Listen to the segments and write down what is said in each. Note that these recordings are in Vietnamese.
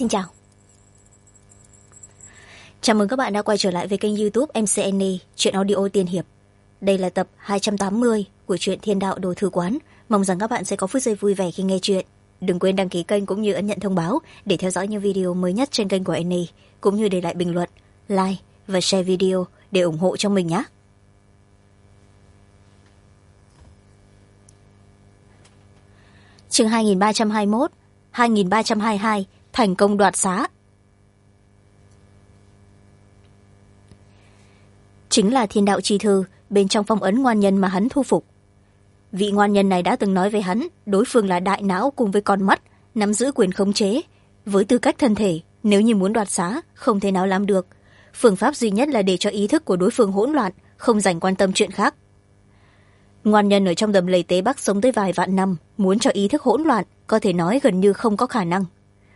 Xin chào. Chào mừng các bạn đã quay trở lại với kênh YouTube MCN Chuyện Audio Tiên Hiệp. Đây là tập 280 của truyện Thiên Đạo Đồ Thư Quán. Mong rằng các bạn sẽ có phút giây vui vẻ khi nghe chuyện. Đừng quên đăng ký kênh cũng như ấn nhận thông báo để theo dõi những video mới nhất trên kênh của Annie, cũng như để lại bình luận, like và share video để ủng hộ cho mình nhé. Chương 2321, 2322 thành công đoạt xá. Chính là Thiên Đạo chi thư bên trong phong ấn ngoan nhân mà hắn thu phục. Vị ngoan nhân này đã từng nói với hắn đối phương là đại não cùng với con mắt, nắm giữ quyền khống chế. Với tư cách thân thể, nếu như muốn đoạt xá không thể nào làm được. Phương pháp duy nhất là để cho ý thức của đối phương hỗn loạn, không dành quan tâm chuyện khác. Ngoan nhân ở trong đầm lầy Tế Bắc sống tới vài vạn năm, muốn cho ý thức hỗn loạn có thể nói gần như không có khả năng.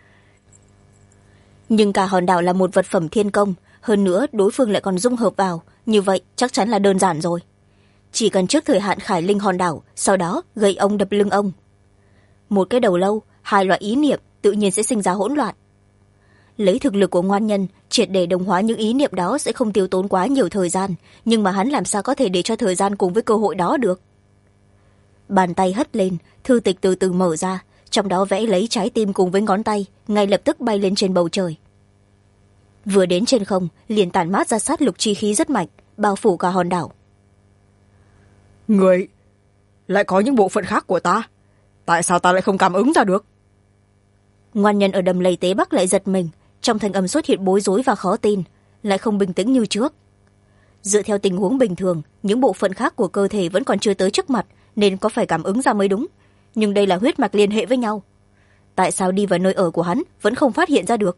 Nhưng cả hòn đảo là một vật phẩm thiên công, hơn nữa đối phương lại còn dung hợp vào, như vậy chắc chắn là đơn giản rồi. Chỉ cần trước thời hạn khải linh hòn đảo, sau đó gây ông đập lưng ông. Một cái đầu lâu, hai loại ý niệm tự nhiên sẽ sinh ra hỗn loạn. Lấy thực lực của ngoan nhân, triệt để đồng hóa những ý niệm đó sẽ không tiêu tốn quá nhiều thời gian, nhưng mà hắn làm sao có thể để cho thời gian cùng với cơ hội đó được. Bàn tay hất lên, thư tịch từ từ mở ra, trong đó vẽ lấy trái tim cùng với ngón tay, ngay lập tức bay lên trên bầu trời. Vừa đến trên không, liền tản mát ra sát lục chi khí rất mạnh, bao phủ cả hòn đảo. Người lại có những bộ phận khác của ta, tại sao ta lại không cảm ứng ra được? Ngoan nhân ở đầm lầy Tế Bắc lại giật mình, trong thanh âm xuất hiện bối rối và khó tin, lại không bình tĩnh như trước. Dựa theo tình huống bình thường, những bộ phận khác của cơ thể vẫn còn chưa tới trước mặt, nên có phải cảm ứng ra mới đúng. Nhưng đây là huyết mạch liên hệ với nhau, tại sao đi vào nơi ở của hắn vẫn không phát hiện ra được?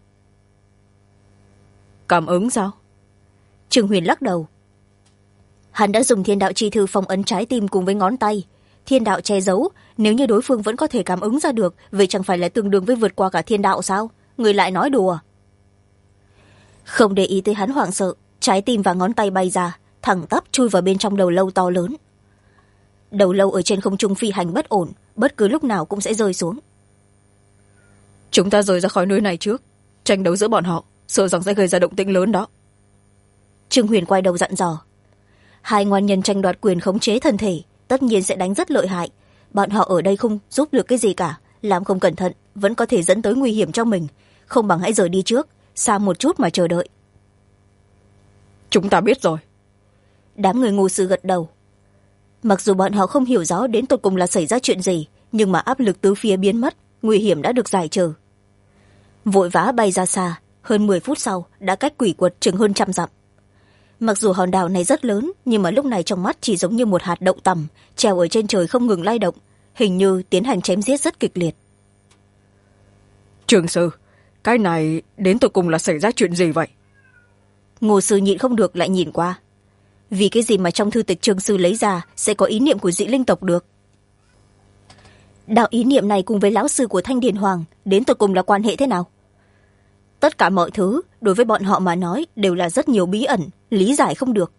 Cảm ứng sao? Trương Huyền lắc đầu. Hắn đã dùng thiên đạo chi thư phong ấn trái tim cùng với ngón tay. Thiên đạo che giấu, nếu như đối phương vẫn có thể cảm ứng ra được, vậy chẳng phải là tương đương với vượt qua cả thiên đạo sao? Người lại nói đùa. Không để ý tới hắn hoảng sợ, trái tim và ngón tay bay ra, thẳng tắp chui vào bên trong đầu lâu to lớn. Đầu lâu ở trên không trung phi hành bất ổn, bất cứ lúc nào cũng sẽ rơi xuống. Chúng ta rời ra khỏi nơi này trước, tranh đấu giữa bọn họ sợ rằng sẽ gây ra động tĩnh lớn đó. Trương Huyền quay đầu dặn dò. Hai ngoan nhân tranh đoạt quyền khống chế thân thể, tất nhiên sẽ đánh rất lợi hại. Bọn họ ở đây không giúp được cái gì cả, làm không cẩn thận vẫn có thể dẫn tới nguy hiểm cho mình. Không bằng hãy rời đi trước, xa một chút mà chờ đợi. Chúng ta biết rồi. Đám người ngu sư gật đầu. Mặc dù bọn họ không hiểu rõ đến tột cùng là xảy ra chuyện gì, nhưng mà áp lực tứ phía biến mất, nguy hiểm đã được giải trừ. Vội vã bay ra xa, hơn 10 phút sau đã cách quỷ quật chừng hơn 100 dặm. Mặc dù hòn đảo này rất lớn, nhưng mà lúc này trong mắt chỉ giống như một hạt đậu tằm treo ở trên trời không ngừng lay động, hình như tiến hành chém giết rất kịch liệt. Trường sư, cái này đến tột cùng là xảy ra chuyện gì vậy? Ngô sư nhịn không được lại nhìn qua. Vì cái gì mà trong thư tịch Trương sư lấy ra sẽ có ý niệm của dị linh tộc được? Đạo ý niệm này cùng với lão sư của Thanh Điền Hoàng đến tột cùng là quan hệ thế nào? Tất cả mọi thứ đối với bọn họ mà nói đều là rất nhiều bí ẩn, lý giải không được.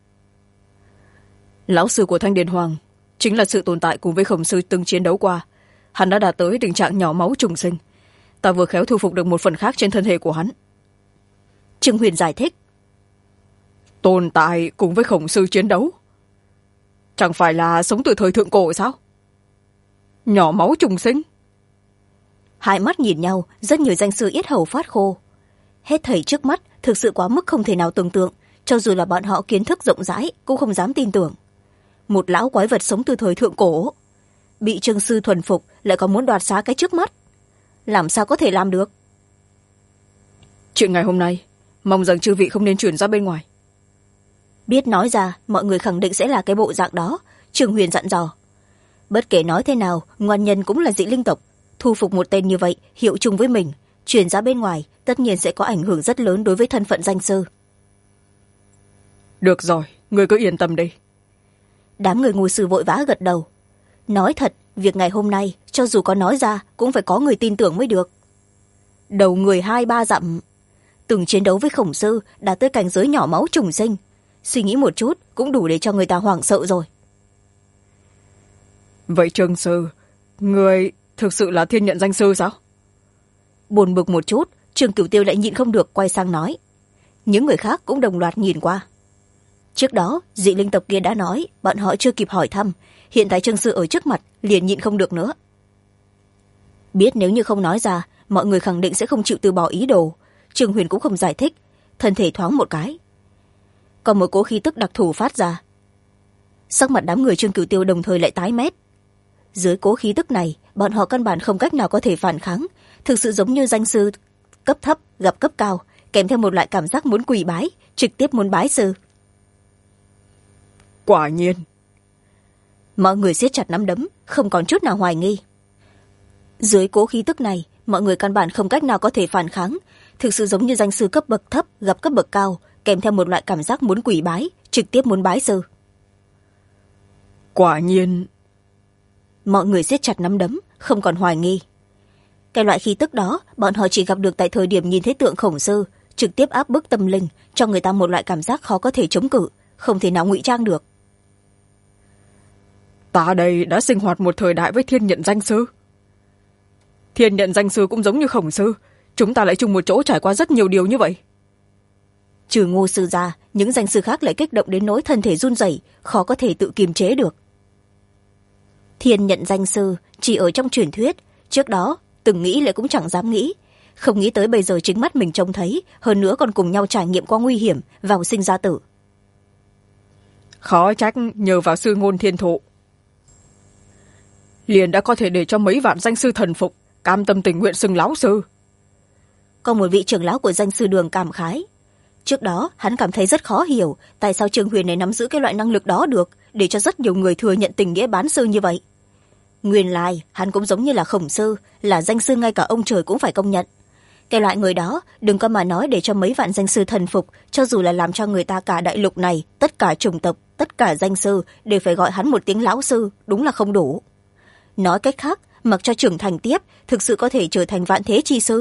Lão sư của Thanh Điền Hoàng chính là sự tồn tại cùng với Khổng sư từng chiến đấu qua. Hắn đã đạt tới tình trạng nhỏ máu trùng sinh. Ta vừa khéo thu phục được một phần khác trên thân thể của hắn. Trương Huyền giải thích. Tồn tại cùng với Khổng sư chiến đấu, chẳng phải là sống từ thời thượng cổ sao? Nhỏ máu trùng sinh. Hai mắt nhìn nhau, rất nhiều danh sư yết hầu phát khô. Hết thảy trước mắt thực sự quá mức không thể nào tưởng tượng, cho dù là bọn họ kiến thức rộng rãi cũng không dám tin tưởng. Một lão quái vật sống từ thời thượng cổ, bị Trương sư thuần phục lại còn muốn đoạt xá cái trước mắt, làm sao có thể làm được? Chuyện ngày hôm nay mong rằng chư vị không nên chuyển ra bên ngoài. Biết nói ra mọi người khẳng định sẽ là cái bộ dạng đó, Trương Huyền dặn dò. Bất kể nói thế nào, ngoan nhân cũng là dị linh tộc, thu phục một tên như vậy hiệu chung với mình, chuyển ra bên ngoài tất nhiên sẽ có ảnh hưởng rất lớn đối với thân phận danh sư. Được rồi, người cứ yên tâm đi. Đám người ngu sư vội vã gật đầu. Nói thật, việc ngày hôm nay cho dù có nói ra cũng phải có người tin tưởng mới được. Đầu người 2-3 dặm, từng chiến đấu với Khổng sư đạt tới cảnh giới nhỏ máu trùng sinh, suy nghĩ một chút cũng đủ để cho người ta hoảng sợ rồi. Vậy Trương sư, người thực sự là thiên nhận danh sư sao? Buồn bực một chút, Trương Cửu Tiêu lại nhịn không được quay sang nói. Những người khác cũng đồng loạt nhìn qua. Trước đó dị linh tộc kia đã nói bọn họ chưa kịp hỏi thăm, hiện tại Trương Sư ở trước mặt liền nhịn không được nữa. Biết nếu như không nói ra mọi người khẳng định sẽ không chịu từ bỏ ý đồ. Trương Huyền cũng không giải thích, thân thể thoáng một cái, còn một cỗ khí tức đặc thù phát ra. Sắc mặt đám người Trương Cửu Tiêu đồng thời lại tái mét. Dưới cỗ khí tức này bọn họ căn bản không cách nào có thể phản kháng, thực sự giống như danh sư cấp thấp gặp cấp cao, kèm theo một loại cảm giác muốn quỳ bái, trực tiếp muốn bái sư. Quả nhiên. Mọi người siết chặt nắm đấm, không còn chút nào hoài nghi. Dưới cố khí tức này mọi người căn bản không cách nào có thể phản kháng, thực sự giống như danh sư cấp bậc thấp gặp cấp bậc cao, kèm theo một loại cảm giác muốn quỳ bái, trực tiếp muốn bái sư. Quả nhiên. Mọi người siết chặt nắm đấm, không còn hoài nghi. Cái loại khí tức đó bọn họ chỉ gặp được tại thời điểm nhìn thấy tượng khổng sư, trực tiếp áp bức tâm linh, cho người ta một loại cảm giác khó có thể chống cự, không thể nào ngụy trang được. Ta đây đã sinh hoạt một thời đại với thiên nhận danh sư. Thiên nhận danh sư cũng giống như khổng sư, chúng ta lại chung một chỗ trải qua rất nhiều điều như vậy. Trừ Ngô sư ra, những danh sư khác lại kích động đến nỗi thân thể run rẩy, khó có thể tự kiềm chế được. Thiên nhận danh sư chỉ ở trong truyền thuyết, trước đó từng nghĩ lại cũng chẳng dám nghĩ, không nghĩ tới bây giờ chính mắt mình trông thấy, hơn nữa còn cùng nhau trải nghiệm qua nguy hiểm, vào sinh ra tử. Khó trách nhờ vào sư ngôn thiên thụ, liền đã có thể để cho mấy vạn danh sư thần phục, cam tâm tình nguyện xưng lão sư. Có một vị trưởng lão của danh sư đường cảm khái. Trước đó hắn cảm thấy rất khó hiểu tại sao Trương Huyền này nắm giữ cái loại năng lực đó được, để cho rất nhiều người thừa nhận tình nghĩa bán sư như vậy. Nguyên lai hắn cũng giống như là khổng sư, là danh sư ngay cả ông trời cũng phải công nhận. Cái loại người đó đừng có mà nói để cho mấy vạn danh sư thần phục, cho dù là làm cho người ta cả đại lục này, tất cả chủng tộc, tất cả danh sư đều phải gọi hắn một tiếng lão sư, đúng là không đủ. Nói cách khác, mặc cho trưởng thành tiếp, thực sự có thể trở thành vạn thế chi sư.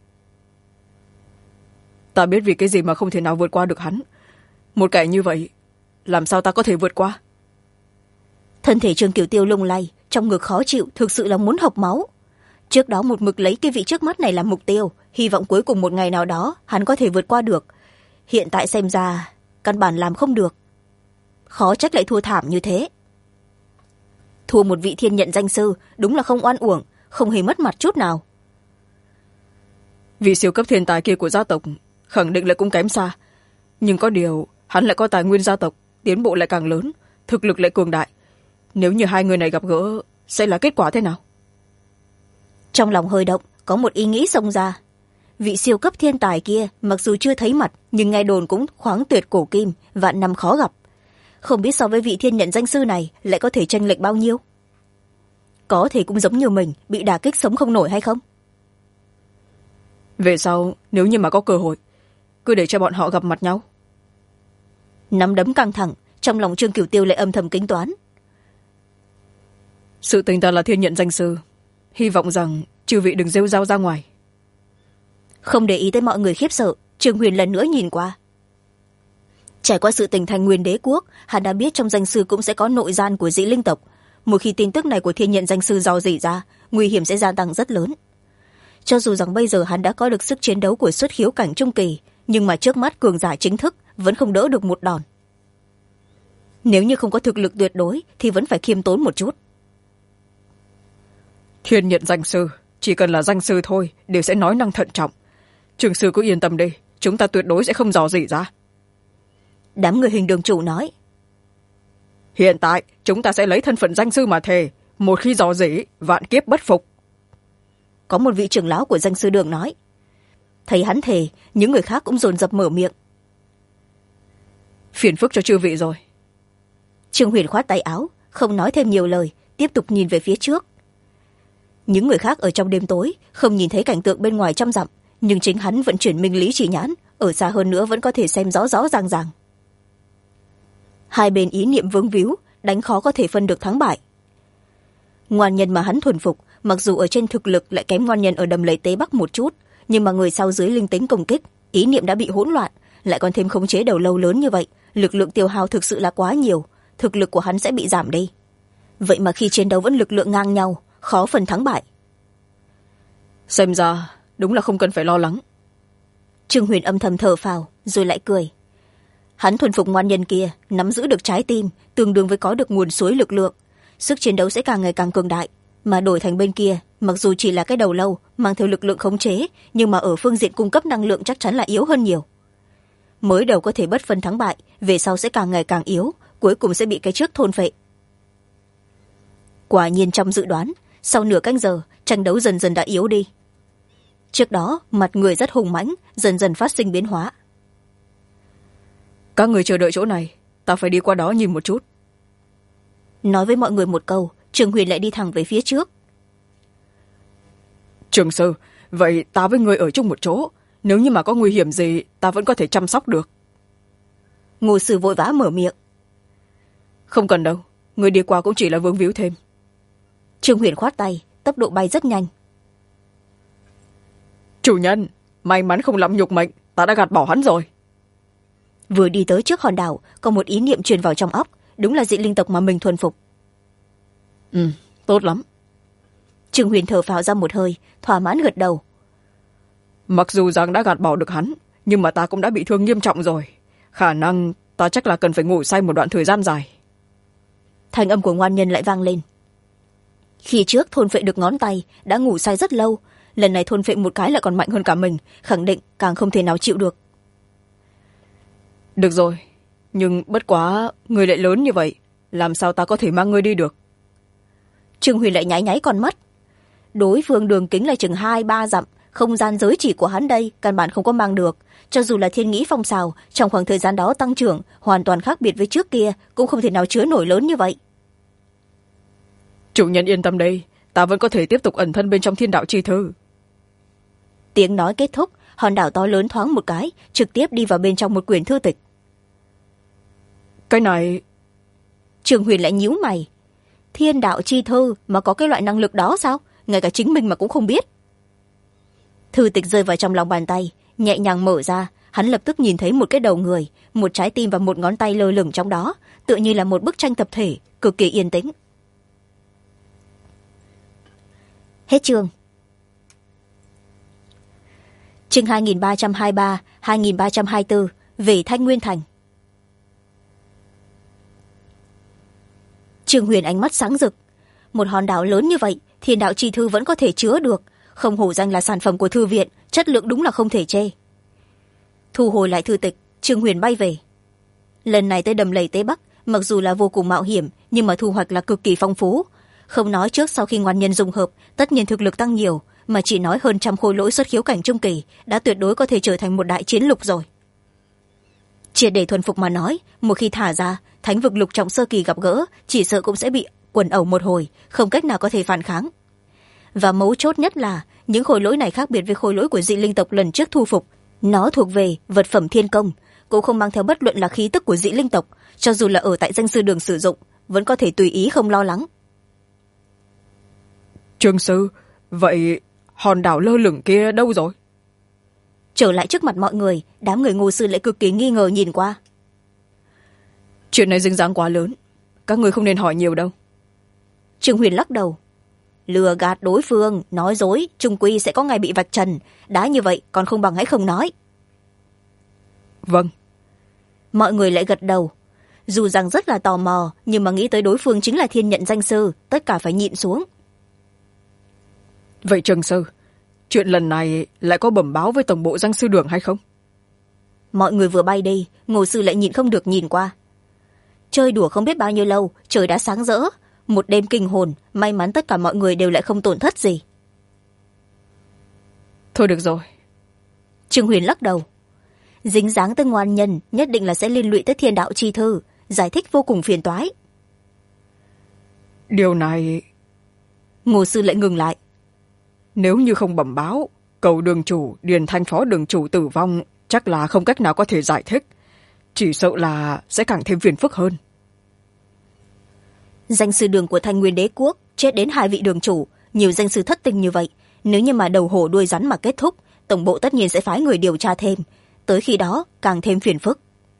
Ta biết vì cái gì mà không thể nào vượt qua được hắn. Một kẻ như vậy, làm sao ta có thể vượt qua? Thân thể Trương Cửu Tiêu lung lay, trong ngực khó chịu, thực sự là muốn hộc máu. Trước đó một mực lấy cái vị trước mắt này làm mục tiêu, hy vọng cuối cùng một ngày nào đó hắn có thể vượt qua được. Hiện tại xem ra căn bản làm không được. Khó trách lại thua thảm như thế. Thua một vị thiên nhận danh sư đúng là không oan uổng, không hề mất mặt chút nào. Vị siêu cấp thiên tài kia của gia tộc khẳng định lại cũng kém xa, nhưng có điều hắn lại có tài nguyên gia tộc, tiến bộ lại càng lớn, thực lực lại cường đại. Nếu như hai người này gặp gỡ, sẽ là kết quả thế nào? Trong lòng hơi động, có một ý nghĩ xông ra. Vị siêu cấp thiên tài kia mặc dù chưa thấy mặt, nhưng nghe đồn cũng khoáng tuyệt cổ kim, vạn năm khó gặp. Không biết so với vị thiên nhận danh sư này lại có thể chênh lệch bao nhiêu? Có thể cũng giống như mình, bị đả kích sống không nổi hay không? Về sau, nếu như mà có cơ hội, cứ để cho bọn họ gặp mặt nhau. Nắm đấm căng thẳng, trong lòng Trương Cửu Tiêu lại âm thầm tính toán. Sự tình ta là thiên nhận danh sư, hy vọng rằng chư vị đừng rêu rao ra ngoài. Không để ý tới mọi người khiếp sợ, Trương Huyền lần nữa nhìn qua. Trải qua sự tình thành Nguyên Đế quốc, hắn đã biết trong danh sư cũng sẽ có nội gian của dị linh tộc. Một khi tin tức này của thiên nhận danh sư dò dỉ ra, nguy hiểm sẽ gia tăng rất lớn. Cho dù rằng bây giờ hắn đã có được sức chiến đấu của xuất khiếu cảnh trung kỳ, nhưng mà trước mắt cường giả chính thức vẫn không đỡ được một đòn. Nếu như không có thực lực tuyệt đối thì vẫn phải khiêm tốn một chút. Thiên nhận danh sư, chỉ cần là danh sư thôi đều sẽ nói năng thận trọng. Trường sư cứ yên tâm đi, chúng ta tuyệt đối sẽ không dò dỉ ra. Đám người Hình Đường chủ nói. Hiện tại chúng ta sẽ lấy thân phận danh sư mà thề, một khi dò dỉ, vạn kiếp bất phục. Có một vị trưởng lão của danh sư đường nói. Thấy hắn thề, những người khác cũng dồn dập mở miệng. Phiền phức cho chư vị rồi. Trương Huyền khoát tay áo, không nói thêm nhiều lời, tiếp tục nhìn về phía trước. Những người khác ở trong đêm tối không nhìn thấy cảnh tượng bên ngoài trăm dặm, nhưng chính hắn vận chuyển minh lý chỉ nhãn, ở xa hơn nữa vẫn có thể xem rõ rõ ràng ràng. Hai bên ý niệm vướng víu, đánh khó có thể phân được thắng bại. Ngoan nhân mà hắn thuần phục, mặc dù ở trên thực lực lại kém ngoan nhân ở Đầm Lầy Tế Bắc một chút, nhưng mà người sau dưới linh tính công kích, ý niệm đã bị hỗn loạn, lại còn thêm khống chế đầu lâu lớn như vậy, lực lượng tiêu hao thực sự là quá nhiều, thực lực của hắn sẽ bị giảm đi. Vậy mà khi chiến đấu vẫn lực lượng ngang nhau, khó phần thắng bại. Xem ra đúng là không cần phải lo lắng. Trương Huyền âm thầm thở phào rồi lại cười. Hắn thuần phục ngoan nhân kia nắm giữ được trái tim tương đương với có được nguồn suối lực lượng, sức chiến đấu sẽ càng ngày càng cường đại. Mà đổi thành bên kia, mặc dù chỉ là cái đầu lâu mang theo lực lượng khống chế, nhưng mà ở phương diện cung cấp năng lượng chắc chắn là yếu hơn nhiều. Mới đầu có thể bất phân thắng bại, về sau sẽ càng ngày càng yếu, cuối cùng sẽ bị cái trước thôn phệ. Quả nhiên trong dự đoán, sau nửa canh giờ tranh đấu dần dần đã yếu đi. Trước đó mặt người rất hùng mãnh, dần dần phát sinh biến hóa. Các người chờ đợi chỗ này, ta phải đi qua đó nhìn một chút. Nói với mọi người một câu, Trường Huyền lại đi thẳng về phía trước. Trường sư, vậy ta với người ở chung một chỗ, nếu như mà có nguy hiểm gì ta vẫn có thể chăm sóc được. Ngô Sư vội vã mở miệng. Không cần đâu, người đi qua cũng chỉ là vướng víu thêm. Trường Huyền khoát tay, tốc độ bay rất nhanh. Chủ nhân, may mắn không lắm nhục mệnh, ta đã gạt bỏ hắn rồi. Vừa đi tới trước hòn đảo, có một ý niệm truyền vào trong óc, đúng là dị linh tộc mà mình thuần phục. Tốt lắm. Trường Huyền thở phào ra một hơi, thỏa mãn gật đầu. Mặc dù rằng đã gạt bỏ được hắn, nhưng mà ta cũng đã bị thương nghiêm trọng rồi. Khả năng ta chắc là cần phải ngủ say một đoạn thời gian dài. Thanh âm của ngoan nhân lại vang lên. Khi trước thôn phệ được ngón tay đã ngủ say rất lâu, lần này thôn phệ một cái lại còn mạnh hơn cả mình, khẳng định càng không thể nào chịu được. Được rồi, nhưng bất quá người lại lớn như vậy, làm sao ta có thể mang ngươi đi được? Trương Huyền lại nháy nháy con mắt. Đối phương đường kính là chừng 2-3 dặm, không gian giới chỉ của hắn đây căn bản không có mang được. Cho dù là thiên nghĩ phong xào, trong khoảng thời gian đó tăng trưởng hoàn toàn khác biệt với trước kia, cũng không thể nào chứa nổi lớn như vậy. Chủ nhân yên tâm đây, ta vẫn có thể tiếp tục ẩn thân bên trong thiên đạo chi thư. Tiếng nói kết thúc, hòn đảo to lớn thoáng một cái, trực tiếp đi vào bên trong một quyển thư tịch. Cái này... Trường Huyền lại nhíu mày. Thiên đạo chi thư mà có cái loại năng lực đó sao? Ngay cả chính mình mà cũng không biết. Thư tịch rơi vào trong lòng bàn tay, nhẹ nhàng mở ra, hắn lập tức nhìn thấy một cái đầu người, một trái tim và một ngón tay lơ lửng trong đó, tựa như là một bức tranh tập thể, cực kỳ yên tĩnh. Hết chương. Chương 2323, 2324, về Thanh Nguyên Thành. Trương Huyền ánh mắt sáng rực. Một hòn đảo lớn như vậy, thiên đạo chi thư vẫn có thể chứa được, không hổ danh là sản phẩm của thư viện, chất lượng đúng là không thể chê. Thu hồi lại thư tịch, Trương Huyền bay về. Lần này tới đầm lầy Tế Bắc, mặc dù là vô cùng mạo hiểm, nhưng mà thu hoạch là cực kỳ phong phú. Không nói trước sau khi ngoan nhân dung hợp, tất nhiên thực lực tăng nhiều, mà chỉ nói hơn 100 khôi lỗi xuất khiếu cảnh trung kỳ, đã tuyệt đối có thể trở thành một đại chiến lục rồi. Triệt để thuần phục mà nói, một khi thả ra, thánh vực lục trọng sơ kỳ gặp gỡ, chỉ sợ cũng sẽ bị quần ẩu một hồi, không cách nào có thể phản kháng. Và mấu chốt nhất là, những khôi lỗi này khác biệt với khôi lỗi của dị linh tộc lần trước thu phục. Nó thuộc về vật phẩm thiên công, cũng không mang theo bất luận là khí tức của dị linh tộc, cho dù là ở tại danh sư đường sử dụng, vẫn có thể tùy ý không lo lắng. Trương sư, vậy hòn đảo lơ lửng kia đâu rồi? Trở lại trước mặt mọi người, đám người Ngô sư lại cực kỳ nghi ngờ nhìn qua. Chuyện này dính dáng quá lớn, các người không nên hỏi nhiều đâu. Trương Huyền lắc đầu. Lừa gạt đối phương, nói dối, trung quy sẽ có ngày bị vạch trần, đã như vậy còn không bằng hãy không nói. Vâng. Mọi người lại gật đầu. Dù rằng rất là tò mò, nhưng mà nghĩ tới đối phương chính là thiên nhận danh sư, tất cả phải nhịn xuống. Vậy Trương sư, chuyện lần này lại có bẩm báo với tổng bộ danh sư đường hay không? Mọi người vừa bay đi, Ngô sư lại nhịn không được nhìn qua. Chơi đùa không biết bao nhiêu lâu, trời đã sáng rỡ, một đêm kinh hồn, may mắn tất cả mọi người đều lại không tổn thất gì. Thôi được rồi. Trương Huyền lắc đầu. Dính dáng tới ngoan nhân, nhất định là sẽ liên lụy tới thiên đạo chi thư, giải thích vô cùng phiền toái. Điều này... Ngô sư lại ngừng lại. Nếu như không bẩm báo, cầu đường chủ, Điền Thanh phó đường chủ tử vong, chắc là không cách nào có thể giải thích. Chỉ sợ là sẽ càng thêm phiền phức hơn. Danh sư đường của Thanh Nguyên Đế Quốc chết đến 2 vị đường chủ, nhiều danh sư thất tình như vậy, nếu như mà đầu hổ đuôi rắn mà kết thúc, tổng bộ tất nhiên sẽ phái người điều tra thêm, tới khi đó càng thêm phiền phức.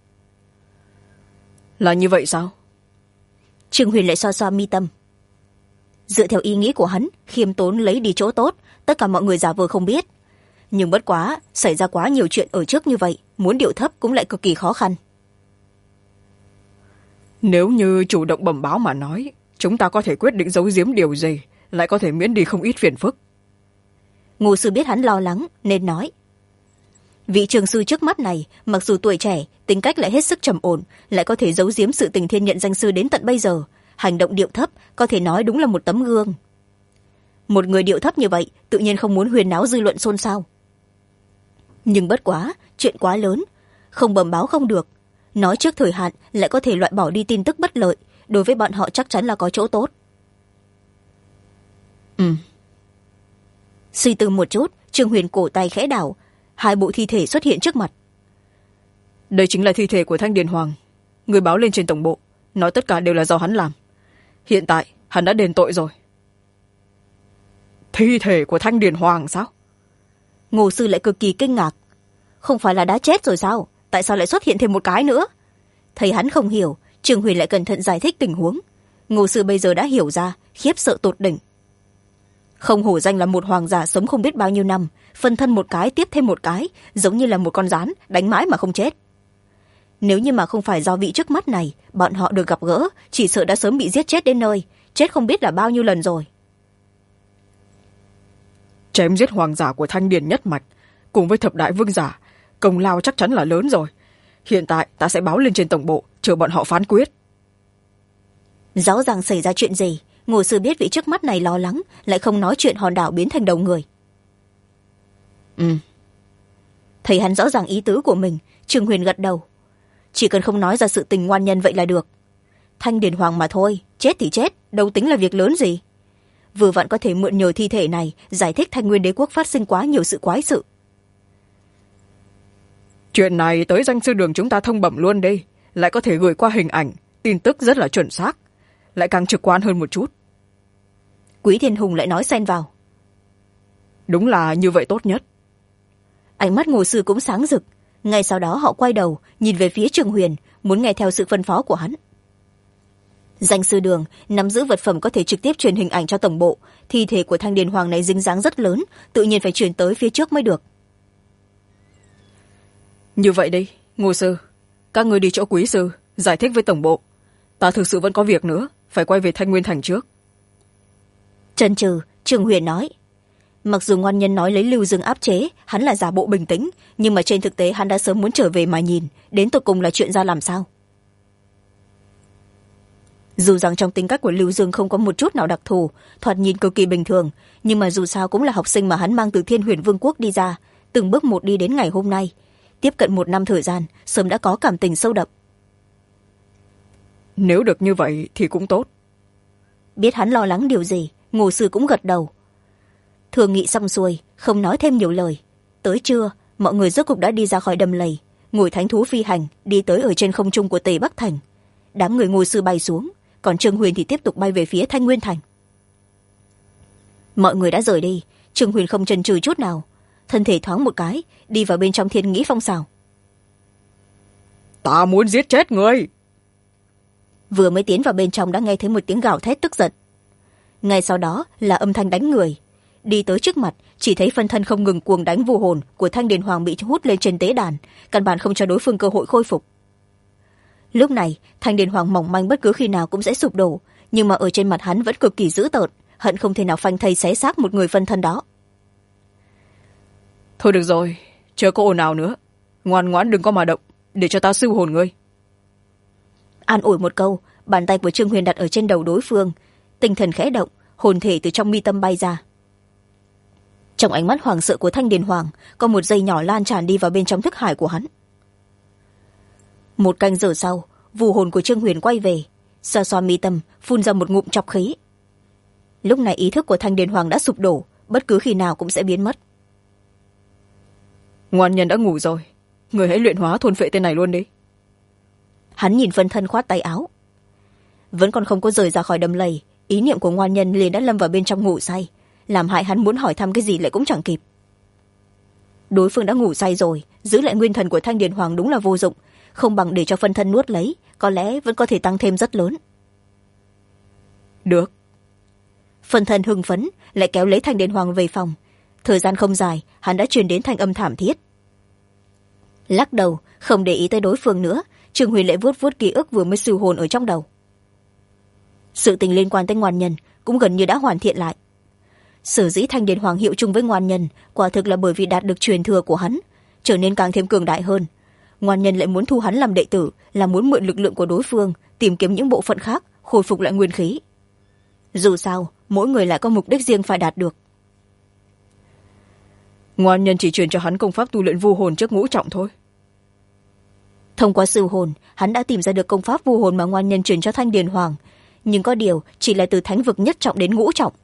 Là như vậy sao? Trương Huyền lại xoa xoa mi tâm. Dựa theo ý nghĩ của hắn, khiêm tốn lấy đi chỗ tốt, tất cả mọi người giả vờ không biết. nhưng bất quá xảy ra quá nhiều chuyện ở trước như vậy, muốn điệu thấp cũng lại cực kỳ khó khăn. Nếu như chủ động bẩm báo mà nói, chúng ta có thể quyết định giấu giếm điều gì, lại có thể miễn đi không ít phiền phức. Ngô sư biết hắn lo lắng nên nói, vị trường sư trước mắt này mặc dù tuổi trẻ, tính cách lại hết sức trầm ổn, lại có thể giấu giếm sự tình thiên nhận danh sư đến tận bây giờ, hành động điệu thấp có thể nói đúng là một tấm gương. Một người điệu thấp như vậy tự nhiên không muốn huyền náo dư luận xôn xao. Nhưng bất quá chuyện quá lớn, không bẩm báo không được, nói trước thời hạn lại có thể loại bỏ đi tin tức bất lợi, đối với bọn họ chắc chắn là có chỗ tốt. Suy tư một chút, Trương Huyền cổ tay khẽ đảo, hai bộ thi thể xuất hiện trước mặt. Đây chính là thi thể của Thanh Điền Hoàng. Người báo lên trên tổng bộ, nói tất cả đều là do hắn làm. Hiện tại hắn đã đền tội rồi. Thi thể của Thanh Điền Hoàng sao? Ngô sư lại cực kỳ kinh ngạc. Không phải là đã chết rồi sao? Tại sao lại xuất hiện thêm một cái nữa? Thấy hắn không hiểu, Trương Huyền lại cẩn thận giải thích tình huống. Ngô sư bây giờ đã hiểu ra, khiếp sợ tột đỉnh. Không hổ danh là một hoàng giả sống không biết bao nhiêu năm, phân thân một cái tiếp thêm một cái, giống như là một con rắn đánh mãi mà không chết. Nếu như mà không phải do vị trước mắt này, bọn họ được gặp gỡ, chỉ sợ đã sớm bị giết chết đến nơi, chết không biết là bao nhiêu lần rồi. Chém giết hoàng giả của Thanh Điền nhất mạch cùng với thập đại vương giả, công lao chắc chắn là lớn rồi. Hiện tại ta sẽ báo lên trên tổng bộ, chờ bọn họ phán quyết. Rõ ràng xảy ra chuyện gì, Ngô sư biết vị trước mắt này lo lắng, lại không nói chuyện hòn đảo biến thành đầu người. Thấy hắn rõ ràng ý tứ của mình, Trương Huyền gật đầu. Chỉ cần không nói ra sự tình ngoan nhân vậy là được. Thanh Điền Hoàng mà thôi, chết thì chết, đâu tính là việc lớn gì. Vừa vặn có thể mượn nhờ thi thể này giải thích Thanh Nguyên Đế quốc phát sinh quá nhiều sự quái sự. Chuyện này tới danh sư đường chúng ta thông bẩm luôn đi, lại có thể gửi qua hình ảnh, tin tức rất là chuẩn xác, lại càng trực quan hơn một chút. Quý Thiên Hùng lại nói xen vào. Đúng là như vậy tốt nhất. Ánh mắt Ngô sư cũng sáng rực, ngay sau đó họ quay đầu nhìn về phía Trương Huyền, muốn nghe theo sự phân phó của hắn. Danh sư đường nắm giữ vật phẩm có thể trực tiếp truyền hình ảnh cho tổng bộ, thi thể của Thanh Điền Hoàng này dính dáng rất lớn, tự nhiên phải truyền tới phía trước mới được. Như vậy đi, Ngô sư, các người đi chỗ Quý sư giải thích với tổng bộ, ta thực sự vẫn có việc nữa, phải quay về Thanh Nguyên thành trước. Chần chừ, Trương Huyền nói, mặc dù ngoan nhân nói lấy Lưu Dương áp chế hắn là giả bộ bình tĩnh, nhưng mà trên thực tế hắn đã sớm muốn trở về mà nhìn đến tột cùng là chuyện ra làm sao. Dù rằng trong tính cách của Lưu Dương không có một chút nào đặc thù, thoạt nhìn cực kỳ bình thường, nhưng mà dù sao cũng là học sinh mà hắn mang từ Thiên Huyền Vương quốc đi ra, từng bước một đi đến ngày hôm nay, tiếp cận 1 năm thời gian, sớm đã có cảm tình sâu đậm. Nếu được như vậy thì cũng tốt. Biết hắn lo lắng điều gì, Ngô sư cũng gật đầu. Thường nghị xong xuôi, không nói thêm nhiều lời. Tới trưa, mọi người rốt cục đã đi ra khỏi đầm lầy, ngồi thánh thú phi hành đi tới ở trên không trung của Tây Bắc thành. Đám người Ngô sư bay xuống, còn Trương Huyền thì tiếp tục bay về phía Thanh Nguyên thành. Mọi người đã rời đi, Trương Huyền không chần chừ chút nào, thân thể thoáng một cái đi vào bên trong Thiên Nghĩ Phong xào. Ta muốn giết chết người. Vừa mới tiến vào bên trong đã nghe thấy một tiếng gào thét tức giận, ngay sau đó là âm thanh đánh người. Đi tới trước mặt, chỉ thấy phân thân không ngừng cuồng đánh vô hồn của Thanh Điền Hoàng bị hút lên trên tế đàn, căn bản không cho đối phương cơ hội khôi phục. Lúc này Thanh Điền Hoàng mỏng manh bất cứ khi nào cũng sẽ sụp đổ, nhưng mà ở trên mặt hắn vẫn cực kỳ dữ tợn, hận không thể nào phanh thây xé xác một người phân thân đó. Thôi được rồi, chớ có ồn ào nữa, ngoan ngoãn đừng có mà động, để cho ta siêu hồn ngươi. An ủi một câu, bàn tay của Trương Huyền đặt ở trên đầu đối phương, tinh thần khẽ động, hồn thể từ trong mi tâm bay ra. Trong ánh mắt hoảng sợ của Thanh Điền Hoàng có một dây nhỏ lan tràn đi vào bên trong thức hải của hắn. 1 canh giờ sau, vù hồn của Trương Huyền quay về, xoa xoa mi tâm, phun ra một ngụm trọc khí. Lúc này ý thức của Thanh Điền Hoàng đã sụp đổ, bất cứ khi nào cũng sẽ biến mất. Ngoan nhân đã ngủ rồi, người hãy luyện hóa thôn phệ tên này luôn đi. Hắn nhìn phân thân khoát tay áo. Vẫn còn không có rời ra khỏi đầm lầy, ý niệm của ngoan nhân liền đã lâm vào bên trong ngủ say, làm hại hắn muốn hỏi thăm cái gì lại cũng chẳng kịp. Đối phương đã ngủ say rồi, giữ lại nguyên thần của Thanh Điền Hoàng đúng là vô dụng, không bằng để cho phân thân nuốt lấy, có lẽ vẫn có thể tăng thêm rất lớn. Được. Phân thân hưng phấn lại kéo lấy Thanh Điền Hoàng về phòng, thời gian không dài hắn đã truyền đến thanh âm thảm thiết. Lắc đầu không để ý tới đối phương nữa, Trương Huyền lại vuốt vuốt ký ức vừa mới siêu hồn ở trong đầu. Sự tình liên quan tới ngoan nhân cũng gần như đã hoàn thiện lại. Sở dĩ Thanh Điền Hoàng hiệu chung với ngoan nhân quả thực là bởi vì đạt được truyền thừa của hắn, trở nên càng thêm cường đại hơn. Ngoan nhân lại muốn thu hắn làm đệ tử, là muốn mượn lực lượng của đối phương tìm kiếm những bộ phận khác, khôi phục lại nguyên khí. Dù sao mỗi người lại có mục đích riêng phải đạt được. Ngoan nhân chỉ truyền cho hắn công pháp tu luyện vu hồn trước ngũ trọng thôi. Thông qua siêu hồn hắn đã tìm ra được công pháp vu hồn mà ngoan nhân truyền cho Thanh Điền Hoàng, nhưng có điều chỉ là từ thánh vực nhất trọng đến ngũ trọng.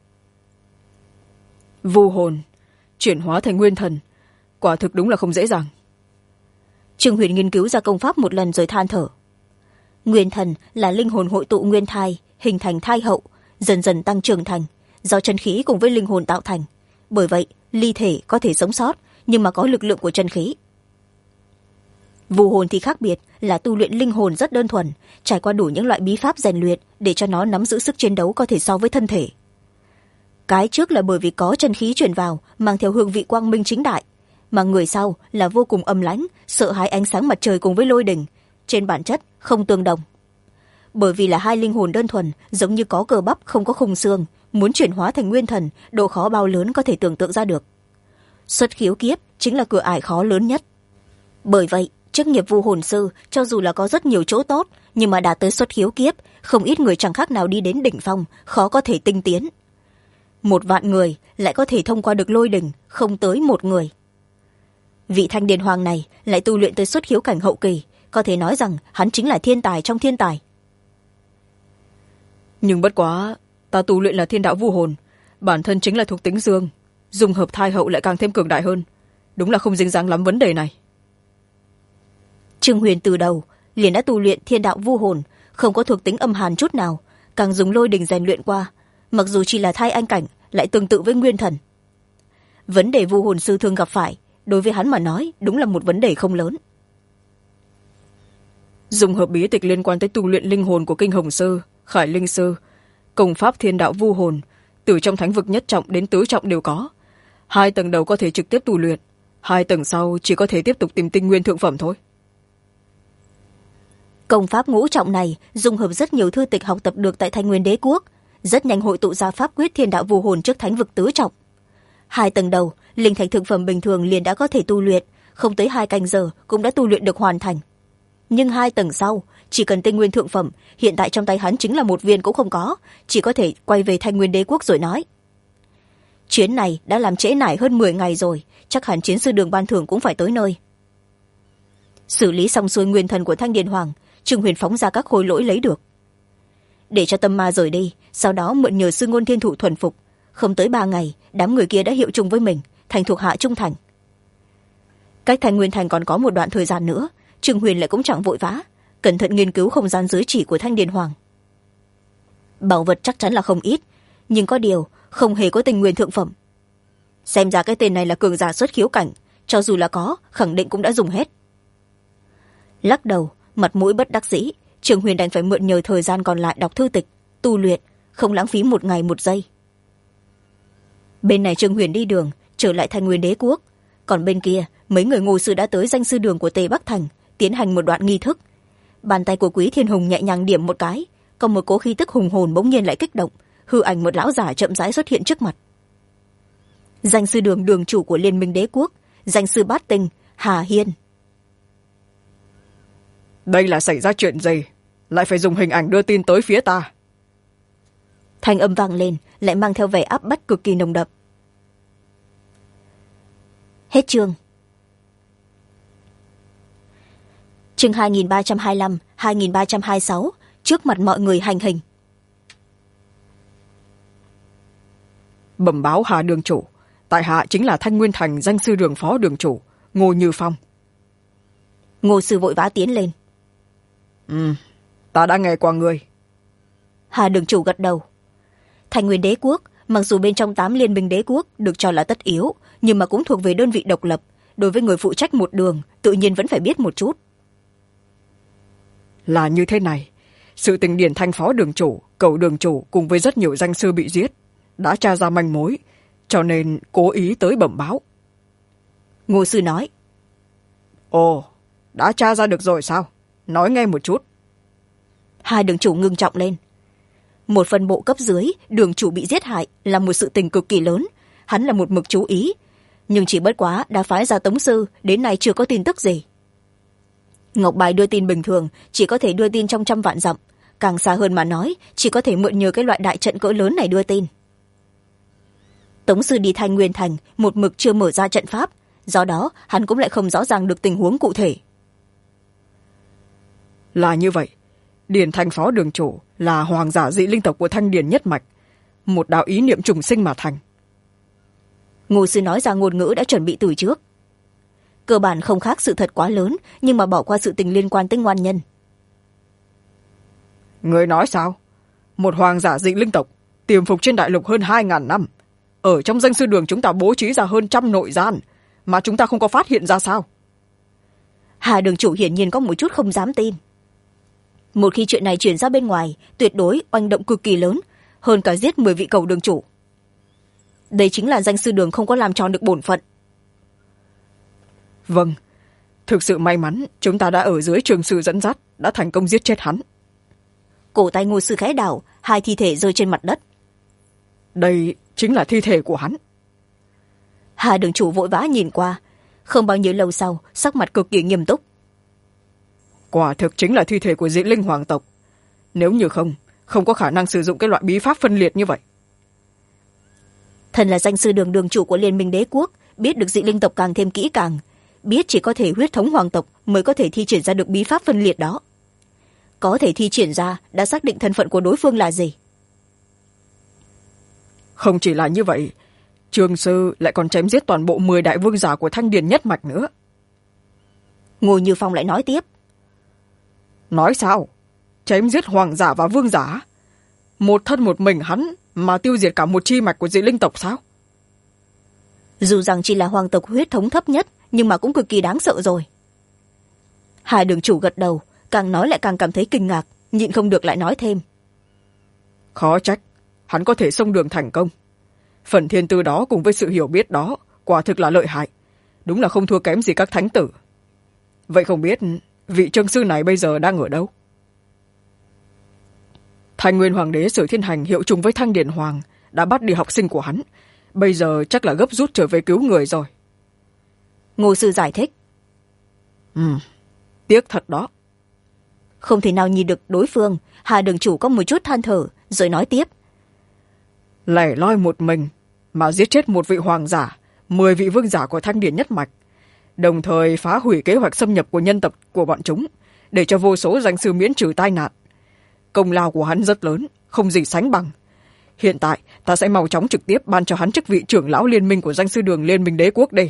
Vu hồn chuyển hóa thành nguyên thần, quả thực đúng là không dễ dàng. Trương Huyền nghiên cứu ra công pháp một lần rồi than thở. Nguyên thần là linh hồn hội tụ nguyên thai, hình thành thai hậu, dần dần tăng trưởng thành, do chân khí cùng với linh hồn tạo thành. Bởi vậy ly thể có thể sống sót, nhưng mà có lực lượng của chân khí. Vu hồn thì khác biệt, là tu luyện linh hồn rất đơn thuần, trải qua đủ những loại bí pháp rèn luyện để cho nó nắm giữ sức chiến đấu có thể so với thân thể. Cái trước là bởi vì có chân khí truyền vào, mang theo hương vị quang minh chính đại, mà người sau là vô cùng âm lãnh, sợ hãi ánh sáng mặt trời cùng với lôi đình, trên bản chất không tương đồng. Bởi vì là hai linh hồn đơn thuần, giống như có cơ bắp không có khung xương, muốn chuyển hóa thành nguyên thần, độ khó bao lớn có thể tưởng tượng ra được. Xuất khiếu kiếp chính là cửa ải khó lớn nhất. Bởi vậy chức nghiệp vu hồn sư cho dù là có rất nhiều chỗ tốt, nhưng mà đạt tới xuất khiếu kiếp, không ít người chẳng khác nào đi đến đỉnh phong, khó có thể tinh tiến. 1.000.000 người lại có thể thông qua được lôi đỉnh, không tới 1 người. Vị Thanh Điền Hoàng này lại tu luyện tới xuất khiếu cảnh hậu kỳ, có thể nói rằng hắn chính là thiên tài trong thiên tài. Nhưng bất quá ta tu luyện là thiên đạo vu hồn, bản thân chính là thuộc tính dương, dùng hợp thai hậu lại càng thêm cường đại hơn, đúng là không dính dáng lắm vấn đề này. Trương Huyền từ đầu liền đã tu luyện thiên đạo vu hồn, không có thuộc tính âm hàn chút nào, càng dùng lôi đình rèn luyện qua, mặc dù chỉ là thai anh cảnh lại tương tự với nguyên thần. Vấn đề vu hồn sư thường gặp phải đối với hắn mà nói đúng là một vấn đề không lớn. Dùng hợp bí tịch liên quan tới tu luyện linh hồn của Kinh Hồng Sư, Khải Linh Sư, công pháp thiên đạo vu hồn, từ trong thánh vực nhất trọng đến tứ trọng đều có. 2 tầng đầu có thể trực tiếp tu luyện, 2 tầng sau chỉ có thể tiếp tục tìm tinh nguyên thượng phẩm thôi. Công pháp ngũ trọng này dung hợp rất nhiều thư tịch học tập được tại Thanh Nguyên Đế Quốc, rất nhanh hội tụ ra pháp quyết thiên đạo vu hồn trước thánh vực tứ trọng. 2 tầng đầu linh thạch thượng phẩm bình thường liền đã có thể tu luyện, không tới 2 canh giờ cũng đã tu luyện được hoàn thành. Nhưng 2 tầng sau chỉ cần tinh nguyên thượng phẩm, hiện tại trong tay hắn chính là 1 viên cũng không có, chỉ có thể quay về Thanh Nguyên Đế Quốc rồi nói. Chuyến này đã làm trễ nải hơn 10 ngày rồi, chắc hẳn chiến sư đường ban thưởng cũng phải tới nơi. Xử lý xong xuôi nguyên thần của Thanh Điền Hoàng, Trương Huyền phóng ra các khối lỗi lấy được, để cho tâm ma rời đi, sau đó mượn nhờ sư ngôn thiên thủ thuần phục. Không tới 3 ngày, đám người kia đã hiệu chung với mình, thành thuộc hạ trung thành. Cách Thanh Nguyên Thành còn có một đoạn thời gian nữa, Trương Huyền lại cũng chẳng vội vã, cẩn thận nghiên cứu không gian giới chỉ của Thanh Điền Hoàng. Bảo vật chắc chắn là không ít, nhưng có điều không hề có tinh nguyên thượng phẩm. Xem ra cái tên này là cường giả xuất khiếu cảnh, cho dù là có, khẳng định cũng đã dùng hết. Lắc đầu, mặt mũi bất đắc dĩ, Trương Huyền đành phải mượn nhờ thời gian còn lại đọc thư tịch, tu luyện, không lãng phí 1 ngày 1 giây. Bên này Trương Huyền đi đường trở lại Thanh Nguyên Đế Quốc, còn bên kia mấy người ngô sư đã tới danh sư đường của Tề Bắc Thành, tiến hành một đoạn nghi thức. Bàn tay của Quý Thiên Hùng nhẹ nhàng điểm một cái, còn một cố khí tức hùng hồn bỗng nhiên lại kích động, hư ảnh một lão giả chậm rãi xuất hiện trước mặt. Danh sư đường đường chủ của Liên minh Đế Quốc, danh sư Bát Tinh Hà Hiên. Đây là xảy ra chuyện gì, lại phải dùng hình ảnh đưa tin tới phía ta? Thanh âm vang lên, lại mang theo vẻ áp bách cực kỳ nồng đậm. Hết chương. Chương 2325, 2326, trước mặt mọi người hành hình. Bẩm báo Hà đường chủ, tại hạ chính là Thanh Nguyên Thành danh sư đường phó đường chủ Ngô Như Phong. Ngô sư vội vã tiến lên. Ta đã nghe qua người. Hà đường chủ gật đầu. Thanh Nguyên Đế Quốc mặc dù bên trong 8 liên minh đế quốc được cho là tất yếu, nhưng mà cũng thuộc về đơn vị độc lập, đối với người phụ trách một đường tự nhiên vẫn phải biết một chút. Là như thế này, sự tình Điển Thanh phó đường chủ, Cẩu đường chủ cùng với rất nhiều danh sư bị giết, đã tra ra manh mối, cho nên cố ý tới bẩm báo. Ngô sư nói. Ồ, đã tra ra được rồi sao? Nói nghe một chút. Hai đường chủ ngưng trọng lên. Một phân bộ cấp dưới, đường chủ bị giết hại là một sự tình cực kỳ lớn. Hắn là một mực chú ý. Nhưng chỉ bất quá đã phái ra tống sư, đến nay chưa có tin tức gì. Ngọc Bài đưa tin bình thường, chỉ có thể đưa tin trong 100 vạn dặm. Càng xa hơn mà nói, chỉ có thể mượn nhờ cái loại đại trận cỡ lớn này đưa tin. Tống sư đi Thanh Nguyên Thành, một mực chưa mở ra trận pháp. Do đó, hắn cũng lại không rõ ràng được tình huống cụ thể. Là như vậy. Điền Thanh phó đường chủ là hoàng giả dị linh tộc của Thanh Điền nhất mạch. Một đạo ý niệm trùng sinh mà thành. Ngô sư nói ra ngôn ngữ đã chuẩn bị từ trước. Cơ bản không khác sự thật quá lớn, nhưng mà bỏ qua sự tình liên quan tới ngoan nhân. Người nói sao? Một hoàng giả dị linh tộc tiềm phục trên đại lục hơn 2.000 năm. Ở trong danh sư đường chúng ta bố trí ra hơn 100 nội gian, mà chúng ta không có phát hiện ra sao? Hà đường chủ hiển nhiên có một chút không dám tin. Một khi chuyện này chuyển ra bên ngoài, tuyệt đối oanh động cực kỳ lớn, hơn cả giết 10 vị cầu đường chủ. Đây chính là danh sư đường không có làm tròn được bổn phận. Vâng, thực sự may mắn chúng ta đã ở dưới trường sư dẫn dắt, đã thành công giết chết hắn. Cổ tay Ngô sư khẽ đảo, hai thi thể rơi trên mặt đất. Đây chính là thi thể của hắn. Hà đường chủ vội vã nhìn qua, không bao nhiêu lâu sau, sắc mặt cực kỳ nghiêm túc. Quả thực chính là thi thể của dị linh hoàng tộc. Nếu như không có khả năng sử dụng cái loại bí pháp phân liệt như vậy. Thần là danh sư đường đường chủ của Liên minh đế quốc, biết được dị linh tộc càng thêm kỹ càng, biết chỉ có thể huyết thống hoàng tộc mới có thể thi triển ra được bí pháp phân liệt đó. Có thể thi triển ra đã xác định thân phận của đối phương là gì. Không chỉ là như vậy, trường sư lại còn chém giết toàn bộ 10 đại vương giả của Thanh Điền nhất mạch nữa. Ngô Như Phong lại nói tiếp. Nói sao? Chém giết hoàng giả và vương giả? Một thân một mình hắn mà tiêu diệt cả một chi mạch của dị linh tộc sao? Dù rằng chỉ là hoàng tộc huyết thống thấp nhất, nhưng mà cũng cực kỳ đáng sợ rồi. Hai đường chủ gật đầu, càng nói lại càng cảm thấy kinh ngạc, nhịn không được lại nói thêm. Khó trách, hắn có thể xông đường thành công. Phần thiên tư đó cùng với sự hiểu biết đó, quả thực là lợi hại. Đúng là không thua kém gì các thánh tử. Vậy không biết vị trương sư này bây giờ đang ở đâu? Thanh Nguyên Hoàng đế Sử Thiên Hành hiệu chung với Thanh Điền Hoàng đã bắt đi học sinh của hắn. Bây giờ chắc là gấp rút trở về cứu người rồi. Ngô sư giải thích. Tiếc thật đó. Không thể nào nhìn được đối phương, Hà đường chủ có một chút than thở, rồi nói tiếp. Lẻ loi một mình mà giết chết một vị hoàng giả, 10 vị vương giả của Thanh Điền nhất mạch, đồng thời phá hủy kế hoạch xâm nhập của nhân tộc của bọn chúng, để cho vô số danh sư miễn trừ tai nạn. Công lao của hắn rất lớn, không gì sánh bằng. Hiện tại ta sẽ mau chóng trực tiếp ban cho hắn chức vị trưởng lão liên minh của danh sư đường Liên minh đế quốc đây.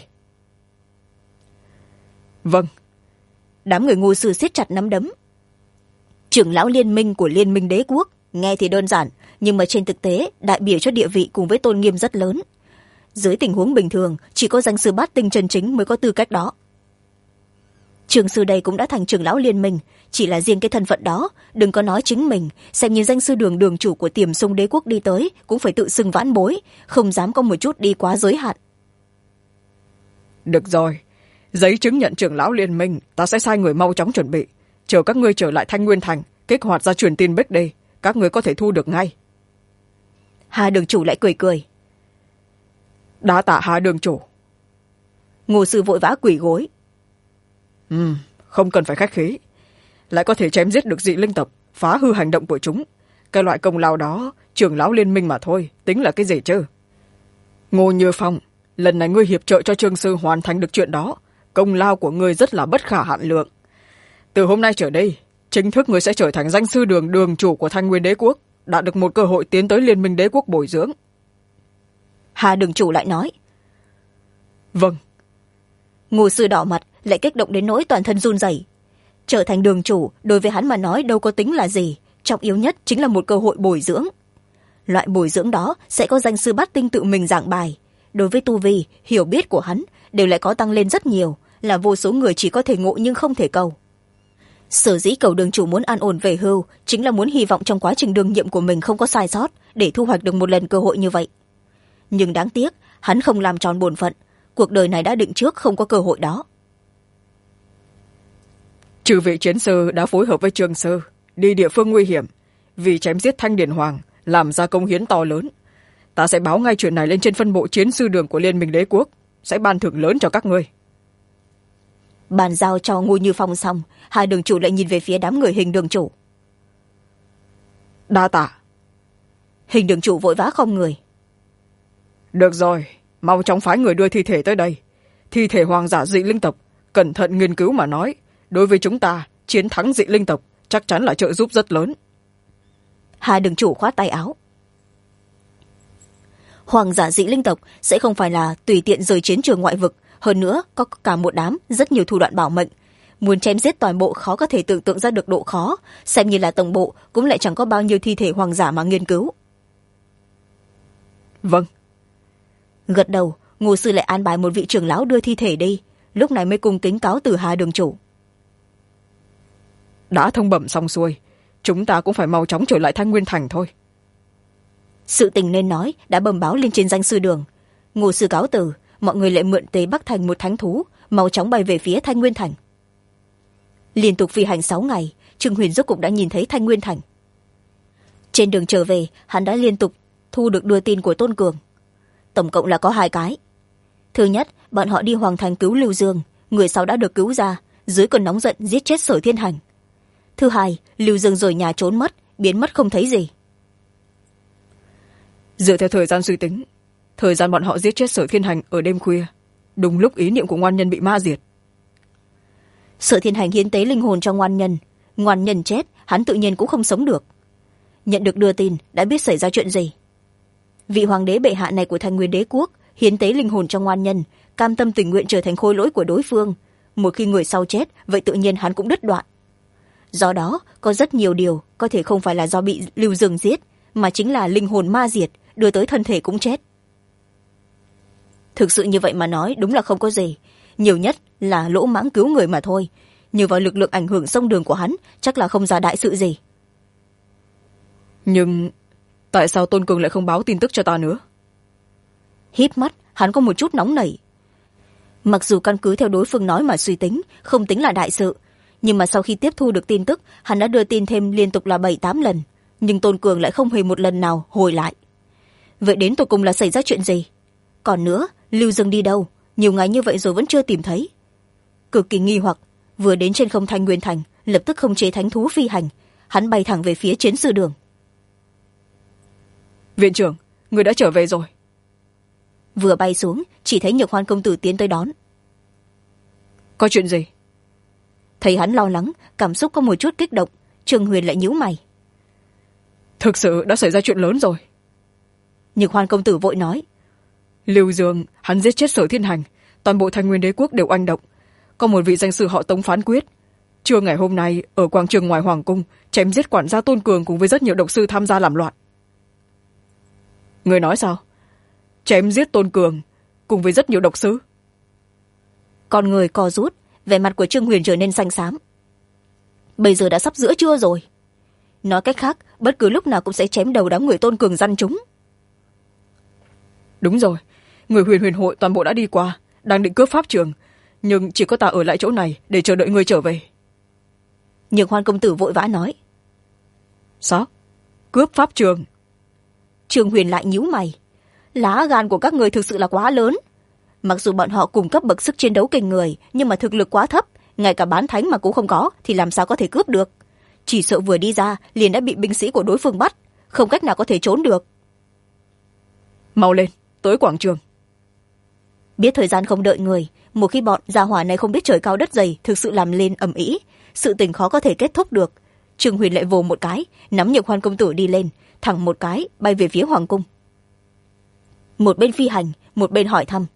Vâng. Đám người Ngô sư siết chặt nắm đấm. Trưởng lão liên minh của Liên minh đế quốc, nghe thì đơn giản, nhưng mà trên thực tế đại biểu cho địa vị cùng với tôn nghiêm rất lớn. Dưới tình huống bình thường, chỉ có danh sư bát tinh chân chính mới có tư cách đó. Trường sư đây cũng đã thành trưởng lão liên minh, chỉ là riêng cái thân phận đó, đừng có nói chính mình, xem như danh sư đường đường chủ của Tiềm Sung đế quốc đi tới, cũng phải tự xưng vãn bối, không dám có một chút đi quá giới hạn. Được rồi, giấy chứng nhận trưởng lão liên minh, ta sẽ sai người mau chóng chuẩn bị, chờ các ngươi trở lại Thanh Nguyên Thành, kích hoạt ra truyền tin Bích đây, các ngươi có thể thu được ngay. Hà đường chủ lại cười cười. Đa tạ Hà đường chủ. Ngô sư vội vã quỳ gối. Không cần phải khách khí. Lại có thể chém giết được dị linh tộc, phá hư hành động của chúng. Cái loại công lao đó, trưởng lão liên minh mà thôi, tính là cái gì chứ? Ngô Như Phong, lần này ngươi hiệp trợ cho trương sư hoàn thành được chuyện đó, công lao của ngươi rất là bất khả hạn lượng. Từ hôm nay trở đi, chính thức ngươi sẽ trở thành danh sư đường đường chủ của Thanh Nguyên đế quốc, đã được một cơ hội tiến tới Liên minh đế quốc bồi dưỡng. Hà đường chủ lại nói. Vâng. Ngô sư đỏ mặt, lại kích động đến nỗi toàn thân run rẩy. Trở thành đường chủ, đối với hắn mà nói đâu có tính là gì, trọng yếu nhất chính là một cơ hội bồi dưỡng. Loại bồi dưỡng đó sẽ có danh sư bát tinh tự mình giảng bài. Đối với tu vi, hiểu biết của hắn đều lại có tăng lên rất nhiều, là vô số người chỉ có thể ngộ nhưng không thể cầu. Sở dĩ cầu đường chủ muốn an ổn về hưu, chính là muốn hy vọng trong quá trình đương nhiệm của mình không có sai sót, để thu hoạch được một lần cơ hội như vậy. Nhưng đáng tiếc, hắn không làm tròn bổn phận, cuộc đời này đã định trước không có cơ hội đó. Chư vị chiến sư đã phối hợp với trường sư đi địa phương nguy hiểm, vì chém giết Thanh Điền Hoàng làm ra công hiến to lớn. Ta sẽ báo ngay chuyện này lên trên phân bộ chiến sư đường của Liên minh Đế quốc, sẽ ban thưởng lớn cho các ngươi. Bàn giao cho Ngô Như Phong xong, hai đường chủ lại nhìn về phía đám người Hình đường chủ. Đa tạ. Hình đường chủ vội vã không người. Được rồi, mau chóng phái người đưa thi thể tới đây. Thi thể hoàng giả dị linh tộc, cẩn thận nghiên cứu mà nói, đối với chúng ta chiến thắng dị linh tộc chắc chắn là trợ giúp rất lớn. Hai đường chủ khoát tay áo. Hoàng giả dị linh tộc sẽ không phải là tùy tiện rời chiến trường ngoại vực, hơn nữa có cả một đám rất nhiều thủ đoạn bảo mệnh. Muốn chém giết toàn bộ khó có thể tưởng tượng ra được độ khó, xem như là tổng bộ cũng lại chẳng có bao nhiêu thi thể hoàng giả mà nghiên cứu. Vâng. Gật đầu, Ngô sư lại an bài một vị trưởng lão đưa thi thể đi, lúc này mới cung kính cáo từ hai đường chủ. Đã thông bẩm xong xuôi, chúng ta cũng phải mau chóng trở lại Thanh Nguyên Thành thôi. Sự tình nên nói đã bẩm báo lên trên danh sư đường. Ngô sư cáo từ, mọi người lại mượn tế Bắc Thành một thánh thú, mau chóng bay về phía Thanh Nguyên Thành. Liên tục phi hành 6 ngày, Trương Huyền rốt cục đã nhìn thấy Thanh Nguyên Thành. Trên đường trở về, hắn đã liên tục thu được đưa tin của Tôn Cường. Tổng cộng là có 2 cái. Thứ nhất, bọn họ đi Hoàng Thành cứu Lưu Dương, người sau đã được cứu ra, dưới cơn nóng giận giết chết Sở Thiên Hành. Thứ hai, Lưu Dương rời nhà trốn mất, biến mất không thấy gì. Dựa theo thời gian suy tính, thời gian bọn họ giết chết Sở Thiên Hành ở đêm khuya, đúng lúc ý niệm của ngoan nhân bị ma diệt. Sở Thiên Hành hiến tế linh hồn cho ngoan nhân chết, hắn tự nhiên cũng không sống được. Nhận được đưa tin, đã biết xảy ra chuyện gì. Vị hoàng đế bệ hạ này của Thanh Nguyên Đế quốc hiến tế linh hồn cho ngoan nhân, cam tâm tình nguyện trở thành khôi lỗi của đối phương. Một khi người sau chết, vậy tự nhiên hắn cũng đứt đoạn. Do đó, có rất nhiều điều có thể không phải là do bị Lưu Dương giết, mà chính là linh hồn ma diệt, đưa tới thân thể cũng chết. Thực sự như vậy mà nói, đúng là không có gì. Nhiều nhất là lỗ mãng cứu người mà thôi. Nhờ vào lực lượng ảnh hưởng sông đường của hắn, chắc là không ra đại sự gì. Nhưng tại sao Tôn Cường lại không báo tin tức cho ta nữa? Híp mắt, hắn có một chút nóng nảy. Mặc dù căn cứ theo đối phương nói mà suy tính, không tính là đại sự, nhưng mà sau khi tiếp thu được tin tức, hắn đã đưa tin thêm liên tục là 7-8 lần, nhưng Tôn Cường lại không hề một lần nào hồi lại. Vậy đến tột cùng là xảy ra chuyện gì? Còn nữa, Lưu Dương đi đâu? Nhiều ngày như vậy rồi vẫn chưa tìm thấy. Cực kỳ nghi hoặc, vừa đến trên không Thanh Nguyên Thành, lập tức khống chế thánh thú phi hành, hắn bay thẳng về phía chiến sư đường. Viện trưởng, người đã trở về rồi. Vừa bay xuống, chỉ thấy Nhược Hoan công tử tiến tới đón. Có chuyện gì? Thấy hắn lo lắng, cảm xúc có một chút kích động, Trương Huyền lại nhíu mày. Thực sự đã xảy ra chuyện lớn rồi. Nhược Hoan công tử vội nói. Lưu Dương, hắn giết chết Sở Thiên Hành, toàn bộ Thanh Nguyên Đế quốc đều oanh động. Có một vị danh sư họ Tống phán quyết, trưa ngày hôm nay ở quảng trường ngoài Hoàng cung chém giết quản gia Tôn Cường cùng với rất nhiều độc sư tham gia làm loạn. Người nói sao? Chém giết Tôn Cường cùng với rất nhiều độc sư? Con người co rút, vẻ mặt của Trương Huyền trở nên xanh xám. Bây giờ đã sắp giữa trưa rồi. Nói cách khác, bất cứ lúc nào cũng sẽ chém đầu đám người Tôn Cường răn chúng. Đúng rồi, người huyền hội toàn bộ đã đi qua, đang định cướp pháp trường, nhưng chỉ có ta ở lại chỗ này để chờ đợi người trở về. Nhược Hoan công tử vội vã nói. Sao? Cướp pháp trường? Trương Huyền lại nhíu mày. Lá gan của các người thực sự là quá lớn. Mặc dù bọn họ cùng cấp bậc sức chiến đấu kinh người, nhưng mà thực lực quá thấp, ngay cả bán thánh mà cũng không có, thì làm sao có thể cướp được. Chỉ sợ vừa đi ra liền đã bị binh sĩ của đối phương bắt, không cách nào có thể trốn được. Mau lên, tới quảng trường. Biết thời gian không đợi người, một khi bọn gia hỏa này không biết trời cao đất dày thực sự làm lên ầm ĩ, sự tình khó có thể kết thúc được. Trương Huyền lại vồ một cái, nắm Nhược Hoan công tử đi lên, thẳng một cái bay về phía hoàng cung. Một bên phi hành, một bên hỏi thăm.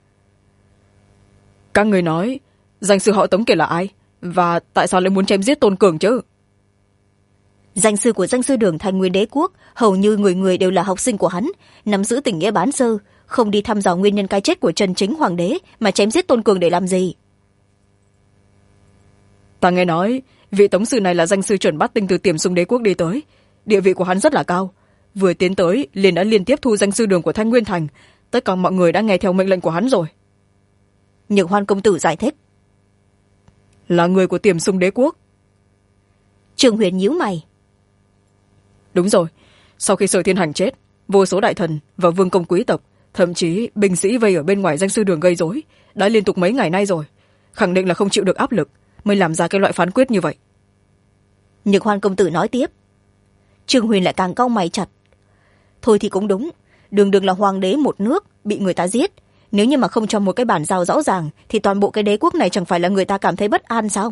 Các người nói danh sư họ Tống kia là ai, và tại sao lại muốn chém giết Tôn Cường chứ? Danh sư của danh sư đường Thanh Nguyên Đế quốc, hầu như người người đều là học sinh của hắn, nắm giữ tình nghĩa bán sơ, không đi thăm dò nguyên nhân cái chết của Trần Chính hoàng đế mà chém giết Tôn Cường để làm gì? Ta nghe nói vị tống sư này là danh sư chuẩn bắt tinh từ Tiềm Sung Đế quốc đi tới, địa vị của hắn rất là cao, vừa tiến tới liền đã liên tiếp thu danh sư đường của Thanh Nguyên Thành, tất cả mọi người đã nghe theo mệnh lệnh của hắn rồi. Nhược Hoan công tử giải thích. Là người của Tiềm Sung Đế quốc. Trương Huyền nhíu mày. Đúng rồi, sau khi Sở Thiên Hành chết, vô số đại thần và vương công quý tộc, thậm chí binh sĩ vây ở bên ngoài danh sư đường gây rối, đã liên tục mấy ngày nay rồi, khẳng định là không chịu được áp lực mới làm ra cái loại phán quyết như vậy. Nhược Hoan công tử nói tiếp. Trương Huyền lại càng cau mày chặt. Thôi thì cũng đúng, đường đường là hoàng đế một nước bị người ta giết, nếu như mà không cho một cái bản giao rõ ràng thì toàn bộ cái đế quốc này chẳng phải là người ta cảm thấy bất an sao?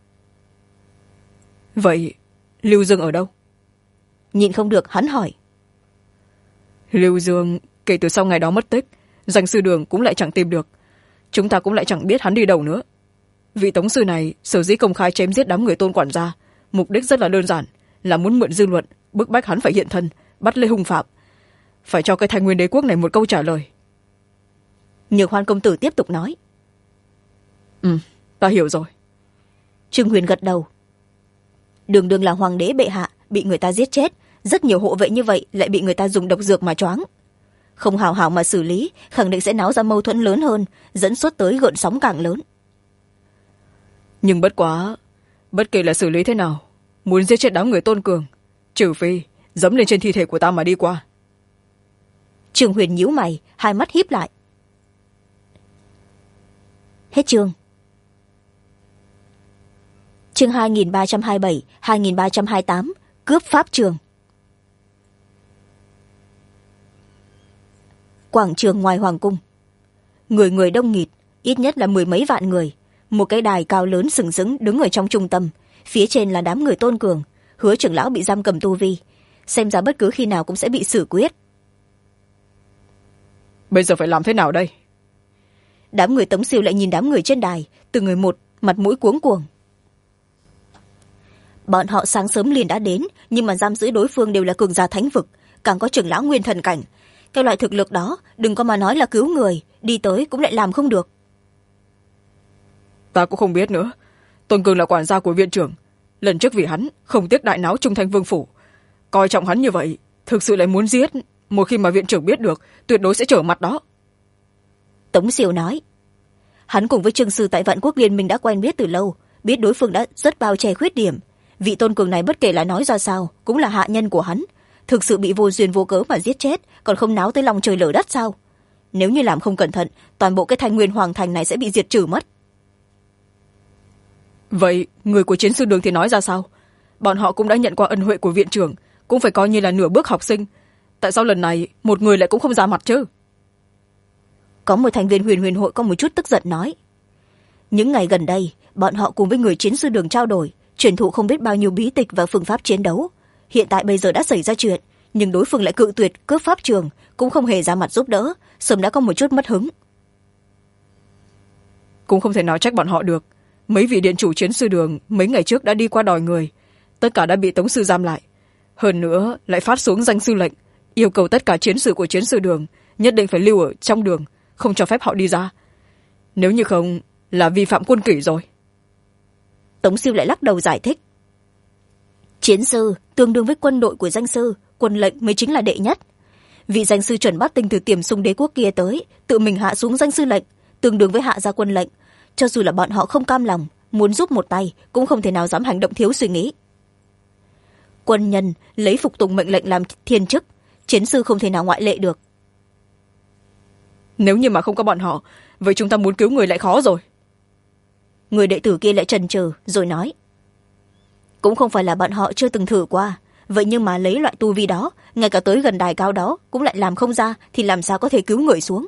Vậy Lưu Dương ở đâu? Nhịn không được hắn hỏi. Lưu Dương kể từ sau ngày đó mất tích, danh sư đường cũng lại chẳng tìm được, chúng ta cũng lại chẳng biết hắn đi đâu nữa. Vị tống sư này sở dĩ công khai chém giết đám người Tôn quản gia, mục đích rất là đơn giản, là muốn mượn dư luận bức bách hắn phải hiện thân, bắt lấy hung phạm, phải cho cái Thanh Nguyên đế quốc này một câu trả lời. Nhược Hoan công tử tiếp tục nói. Ta hiểu rồi. Trương Huyền gật đầu. Đường đường là hoàng đế bệ hạ bị người ta giết chết, rất nhiều hộ vệ như vậy lại bị người ta dùng độc dược mà choáng, không hào hào mà xử lý khẳng định sẽ náo ra mâu thuẫn lớn hơn, dẫn xuất tới gợn sóng càng lớn. Nhưng bất quá, bất kể là xử lý thế nào, muốn giết chết đám người Tôn cường, trừ phi dẫm lên trên thi thể của ta mà đi qua. Trương Huyền nhíu mày, hai mắt híp lại. Hết chương. Chương 2327, 2328, cướp pháp trường. Quảng trường ngoài hoàng cung, người người đông nghịt, ít nhất là mười mấy vạn người. Một cái đài cao lớn sừng sững đứng ở trong trung tâm, phía trên là đám người Tôn cường. Hứa trưởng lão bị giam cầm tu vi, xem ra bất cứ khi nào cũng sẽ bị xử quyết. Bây giờ phải làm thế nào đây? Đám người Tống Siêu lại nhìn đám người trên đài, từng người một, mặt mũi cuống cuồng. Bọn họ sáng sớm liền đã đến, nhưng mà giam giữ đối phương đều là cường giả thánh vực, càng có trưởng lão nguyên thần cảnh. Cái loại thực lực đó đừng có mà nói là cứu người, đi tới cũng lại làm không được. Ta cũng không biết nữa. Tôn cường là quản gia của viện trưởng, lần trước vì hắn không tiếc đại náo Trung Thanh Vương phủ, coi trọng hắn như vậy, thực sự lại muốn giết, một khi mà viện trưởng biết được tuyệt đối sẽ trở mặt đó. Tống Siêu nói. Hắn cùng với Trương sư tại Vạn Quốc Liên minh đã quen biết từ lâu, biết đối phương đã rất bao che khuyết điểm. Vị Tôn cường này bất kể là nói ra sao cũng là hạ nhân của hắn, thực sự bị vô duyên vô cớ mà giết chết, còn không náo tới lòng trời lở đất sao? Nếu như làm không cẩn thận, toàn bộ cái Thanh Nguyên hoàng thành này sẽ bị diệt trừ mất. Vậy người của chiến sư đường thì nói ra sao? Bọn họ cũng đã nhận qua ân huệ của viện trưởng, cũng phải coi như là nửa bước học sinh, tại sao lần này một người lại cũng không ra mặt chứ? Có một thành viên huyền hội có một chút tức giận nói. Những ngày gần đây bọn họ cùng với người chiến sư đường trao đổi, truyền thụ không biết bao nhiêu bí tịch và phương pháp chiến đấu. Hiện tại bây giờ đã xảy ra chuyện, nhưng đối phương lại cự tuyệt cướp pháp trường, cũng không hề ra mặt giúp đỡ, sớm đã có một chút mất hứng. Cũng không thể nào trách bọn họ được. Mấy vị điện chủ chiến sư đường mấy ngày trước đã đi qua đòi người, tất cả đã bị Tống sư giam lại, hơn nữa lại phát xuống danh sư lệnh, yêu cầu tất cả chiến士của chiến sư đường nhất định phải lưu ở trong đường, không cho phép họ đi ra, nếu như không là vi phạm quân kỷ rồi. Tống Siêu lại lắc đầu giải thích. Chiến sư tương đương với quân đội của danh sư, quân lệnh mới chính là đệ nhất. Vị danh sư chuẩn bắt tinh từ Tiềm Sung Đế quốc kia tới, tự mình hạ xuống danh sư lệnh, tương đương với hạ ra quân lệnh. Cho dù là bọn họ không cam lòng, muốn giúp một tay, cũng không thể nào dám hành động thiếu suy nghĩ. Quân nhân lấy phục tùng mệnh lệnh làm thiên chức, chiến sư không thể nào ngoại lệ được. Nếu như mà không có bọn họ, vậy chúng ta muốn cứu người lại khó rồi. Người đệ tử kia lại chần chừ rồi nói. Cũng không phải là bọn họ chưa từng thử qua, vậy nhưng mà lấy loại tu vi đó, ngay cả tới gần đài cao đó cũng lại làm không ra, thì làm sao có thể cứu người xuống?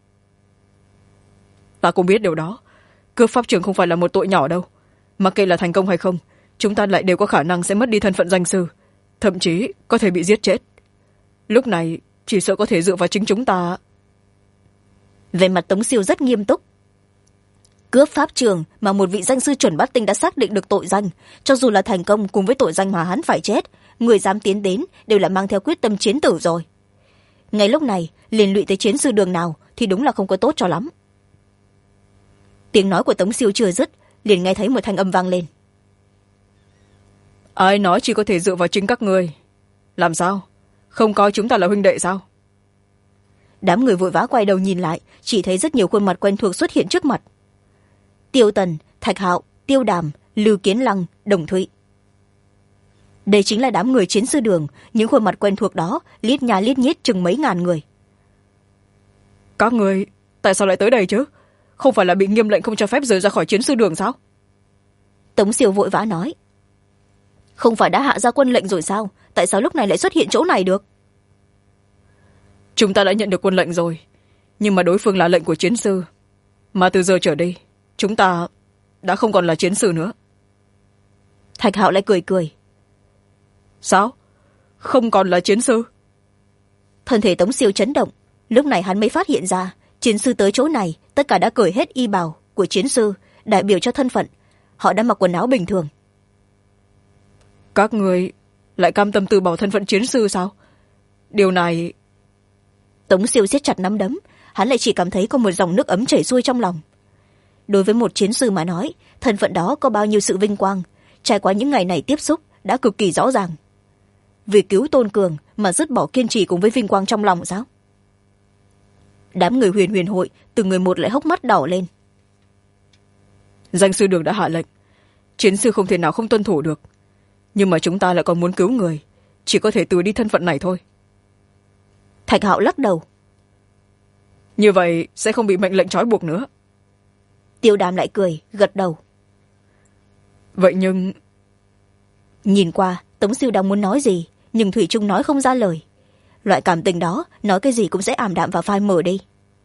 Ta cũng biết điều đó, cướp pháp trường không phải là một tội nhỏ đâu, mặc kệ là thành công hay không, chúng ta lại đều có khả năng sẽ mất đi thân phận danh sư, thậm chí có thể bị giết chết. Lúc này chỉ sợ có thể dựa vào chính chúng ta. Về mặt Tống Siêu rất nghiêm túc. Cướp pháp trường mà một vị danh sư chuẩn bắt tinh đã xác định được tội danh, cho dù là thành công cùng với tội danh mà hắn phải chết, người dám tiến đến đều là mang theo quyết tâm chiến tử rồi. Ngay lúc này liên lụy tới chiến sư đường nào thì đúng là không có tốt cho lắm. Tiếng nói của Tống Siêu chưa dứt, liền nghe thấy một thanh âm vang lên. Ai nói chỉ có thể dựa vào chính các ngươi? Làm sao? Không coi chúng ta là huynh đệ sao? Đám người vội vã quay đầu nhìn lại, chỉ thấy rất nhiều khuôn mặt quen thuộc xuất hiện trước mặt. Tiêu Tần, Thạch Hạo, Tiêu Đàm, Lưu Kiến Lăng, Đồng Thụy. Đây chính là đám người chiến sư đường, những khuôn mặt quen thuộc đó lít nha lít nhít chừng mấy ngàn người. Các người tại sao lại tới đây chứ? Không phải là bị nghiêm lệnh không cho phép rời ra khỏi chiến sư đường sao? Tống Siêu vội vã nói. Không phải đã hạ ra quân lệnh rồi sao? Tại sao lúc này lại xuất hiện chỗ này được? Chúng ta đã nhận được quân lệnh rồi, nhưng mà đối phương là lệnh của chiến sư, mà từ giờ trở đi chúng ta đã không còn là chiến sư nữa. Thạch Hạo lại cười cười. Sao? Không còn là chiến sư? Thân thể Tống Siêu chấn động, lúc này hắn mới phát hiện ra chiến sư tới chỗ này tất cả đã cởi hết y bào của chiến sư, đại biểu cho thân phận. Họ đã mặc quần áo bình thường. Các người lại cam tâm từ bỏ thân phận chiến sư sao? Điều này... Tống Siêu siết chặt nắm đấm, hắn lại chỉ cảm thấy có một dòng nước ấm chảy xuôi trong lòng. Đối với một chiến sư mà nói, thân phận đó có bao nhiêu sự vinh quang, trải qua những ngày này tiếp xúc đã cực kỳ rõ ràng. Vì cứu Tôn Cường mà dứt bỏ kiên trì cùng với vinh quang trong lòng sao? Đám người Huyền Huyền hội từng người một lại hốc mắt đỏ lên. Danh sư đường đã hạ lệnh, chiến sư không thể nào không tuân thủ được, nhưng mà chúng ta lại còn muốn cứu người, chỉ có thể từ đi thân phận này thôi. Thạch Hạo lắc đầu. Như vậy sẽ không bị mệnh lệnh trói buộc nữa. Tiêu Đàm lại cười gật đầu. Vậy nhưng... Nhìn qua Tống Siêu đang muốn nói gì, nhưng thủy chung nói không ra lời. Loại cảm tình đó nói cái gì cũng sẽ ảm đạm và phai mờ đi.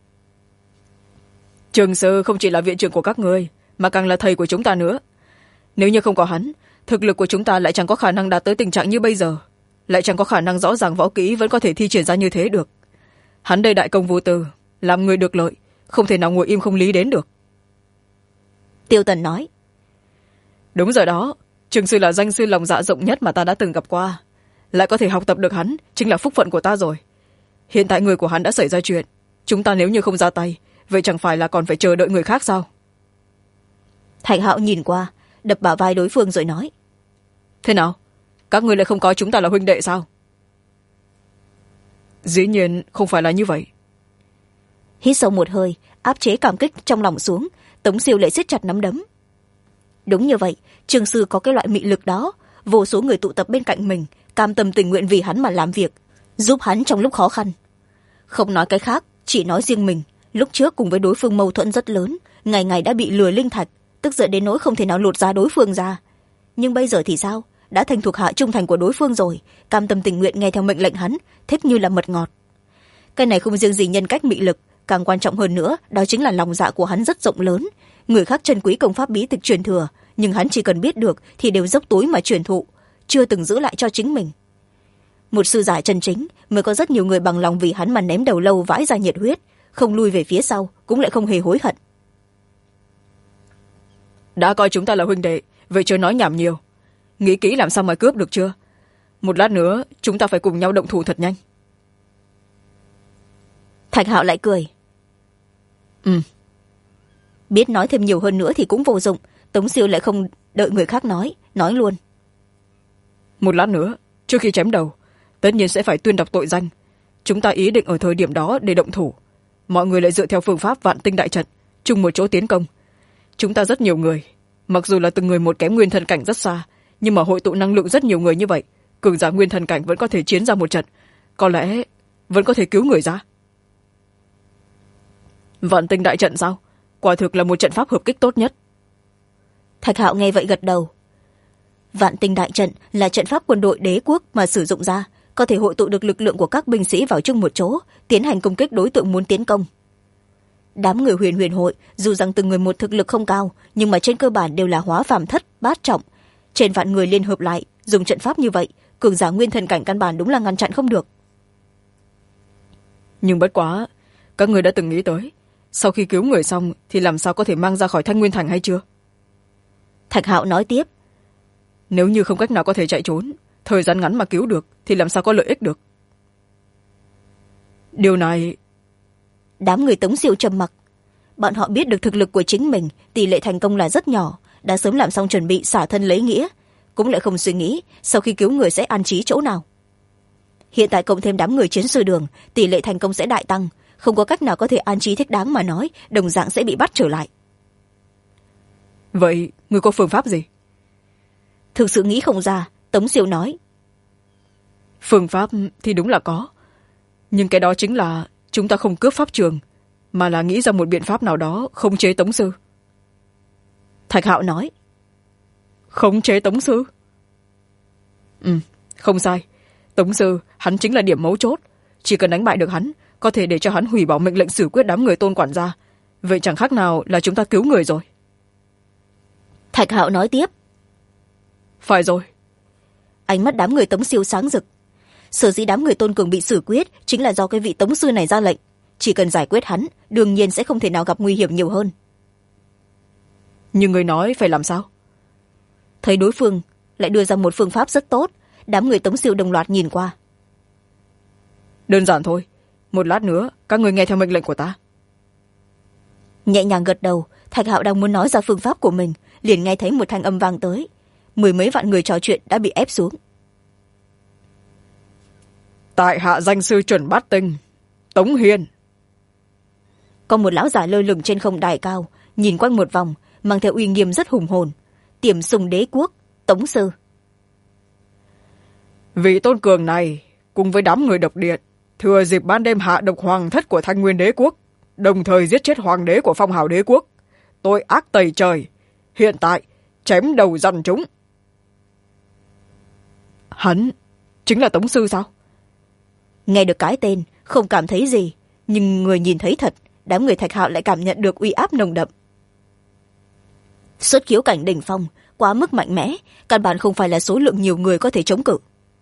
Trường sư không chỉ là viện trưởng của các ngươi, mà càng là thầy của chúng ta nữa. Nếu như không có hắn, thực lực của chúng ta lại chẳng có khả năng đạt tới tình trạng như bây giờ, lại chẳng có khả năng rõ ràng võ kỹ vẫn có thể thi triển ra như thế được. Hắn đây đại công vô tư, làm người được lợi, không thể nào ngồi im không lý đến được. Tiêu Tần nói. Đúng rồi đó, trường sư là danh sư lòng dạ rộng nhất mà ta đã từng gặp qua, lại có thể học tập được hắn chính là phúc phận của ta rồi. Hiện tại người của hắn đã xảy ra chuyện, chúng ta nếu như không ra tay, vậy chẳng phải là còn phải chờ đợi người khác sao? Thạch Hạo nhìn qua, đập bả vai đối phương rồi nói. Thế nào, các người lại không coi chúng ta là huynh đệ sao? Dĩ nhiên không phải là như vậy. Hít sâu một hơi, áp chế cảm kích trong lòng xuống, Tống Siêu lại siết chặt nắm đấm. Đúng như vậy, trường sư có cái loại mị lực đó, vô số người tụ tập bên cạnh mình, cam tâm tình nguyện vì hắn mà làm việc, giúp hắn trong lúc khó khăn. Không nói cái khác, chỉ nói riêng mình, lúc trước cùng với đối phương mâu thuẫn rất lớn, ngày ngày đã bị lừa linh thạch, tức giận đến nỗi không thể nào lột ra đối phương ra. Nhưng bây giờ thì sao? Đã thành thuộc hạ trung thành của đối phương rồi, cam tâm tình nguyện nghe theo mệnh lệnh hắn, thích như là mật ngọt. Cái này không riêng gì nhân cách mị lực, càng quan trọng hơn nữa đó chính là lòng dạ của hắn rất rộng lớn. Người khác trân quý công pháp bí tịch truyền thừa, nhưng hắn chỉ cần biết được thì đều dốc túi mà truyền thụ, chưa từng giữ lại cho chính mình. Một sư giả chân chính mới có rất nhiều người bằng lòng vì hắn mà ném đầu lâu vãi ra nhiệt huyết, không lui về phía sau cũng lại không hề hối hận. Đã coi chúng ta là huynh đệ, vậy chưa nói nhảm nhiều, nghĩ kỹ làm sao mà cướp được chưa? Một lát nữa chúng ta phải cùng nhau động thủ thật nhanh. Thạch Hạo lại cười. Biết nói thêm nhiều hơn nữa thì cũng vô dụng. Tống Siêu lại không đợi người khác nói luôn. Một lát nữa trước khi chém đầu, tất nhiên sẽ phải tuyên đọc tội danh. Chúng ta ý định ở thời điểm đó để động thủ, mọi người lại dựa theo phương pháp vạn tinh đại trận, chung một chỗ tiến công. Chúng ta rất nhiều người, mặc dù là từng người một kém nguyên thần cảnh rất xa, nhưng mà hội tụ năng lượng rất nhiều người như vậy, cường giả nguyên thần cảnh vẫn có thể chiến ra một trận, có lẽ vẫn có thể cứu người ra. Vạn tinh đại trận sao? Quả thực là một trận pháp hợp kích tốt nhất. Thạch Hạo nghe vậy gật đầu. Vạn tinh đại trận là trận pháp quân đội đế quốc mà sử dụng ra, có thể hội tụ được lực lượng của các binh sĩ vào chung một chỗ, tiến hành công kích đối tượng muốn tiến công. Đám người Huyền Huyền hội dù rằng từng người một thực lực không cao, nhưng mà trên cơ bản đều là hóa phàm thất bát trọng. Trên vạn người liên hợp lại dùng trận pháp như vậy, cường giả nguyên thần cảnh căn bản đúng là ngăn chặn không được. Nhưng bất quá, các người đã từng nghĩ tới sau khi cứu người xong thì làm sao có thể mang ra khỏi Thanh Nguyên Thành hay chưa? Thạch Hạo nói tiếp. Nếu như không cách nào có thể chạy trốn, thời gian ngắn mà cứu được thì làm sao có lợi ích được? Điều này... Đám người Tống Siêu trầm mặc. Bọn họ biết được thực lực của chính mình, tỷ lệ thành công là rất nhỏ, đã sớm làm xong chuẩn bị xả thân lấy nghĩa, cũng lại không suy nghĩ sau khi cứu người sẽ an trí chỗ nào. Hiện tại cộng thêm đám người chiến sư đường, tỷ lệ thành công sẽ đại tăng, không có cách nào có thể an trí thích đáng mà nói, đồng dạng sẽ bị bắt trở lại. Vậy người có phương pháp gì? Thực sự nghĩ không ra, Tống Siêu nói. Phương pháp thì đúng là có, nhưng cái đó chính là chúng ta không cướp pháp trường, mà là nghĩ ra một biện pháp nào đó khống chế Tống sư. Thạch Hạo nói. Khống chế Tống sư? Không sai. Tống sư hắn chính là điểm mấu chốt, chỉ cần đánh bại được hắn, có thể để cho hắn hủy bỏ mệnh lệnh xử quyết đám người Tôn quản gia. Vậy chẳng khác nào là chúng ta cứu người rồi. Thạch Hạo nói tiếp. Phải rồi. Ánh mắt đám người Tống Siêu sáng rực. Sở dĩ đám người Tôn Cường bị xử quyết chính là do cái vị Tống sư này ra lệnh. Chỉ cần giải quyết hắn, đương nhiên sẽ không thể nào gặp nguy hiểm nhiều hơn. Nhưng người nói phải làm sao? Thấy đối phương lại đưa ra một phương pháp rất tốt, đám người Tống Siêu đồng loạt nhìn qua. Đơn giản thôi, một lát nữa các người nghe theo mệnh lệnh của ta. Nhẹ nhàng gật đầu, Thạch Hạo đang muốn nói ra phương pháp của mình, liền nghe thấy một thanh âm vang tới. 10 mấy vạn người trò chuyện đã bị ép xuống. Tại hạ danh sư chuẩn bát tinh, Tống Hiên. Có một lão giả lơ lửng trên không đài cao, nhìn quanh một vòng, mang theo uy nghiêm rất hùng hồn. Tiềm Sùng Đế Quốc, Tống sư. Vị Tôn Cường này cùng với đám người độc điện thừa dịp ban đêm hạ độc hoàng thất của Thanh Nguyên Đế Quốc, đồng thời giết chết hoàng đế của Phong Hào Đế Quốc, tội ác tày trời. Hiện tại chém đầu dằn chúng. Hắn chính là Tống sư sao? Nghe được cái tên không cảm thấy gì, nhưng người nhìn thấy thật, đám người Thạch Hạo lại cảm nhận được uy áp nồng đậm. Xuất khiếu cảnh đỉnh phong quá mức mạnh mẽ, căn bản không phải là số lượng nhiều người có thể chống cự.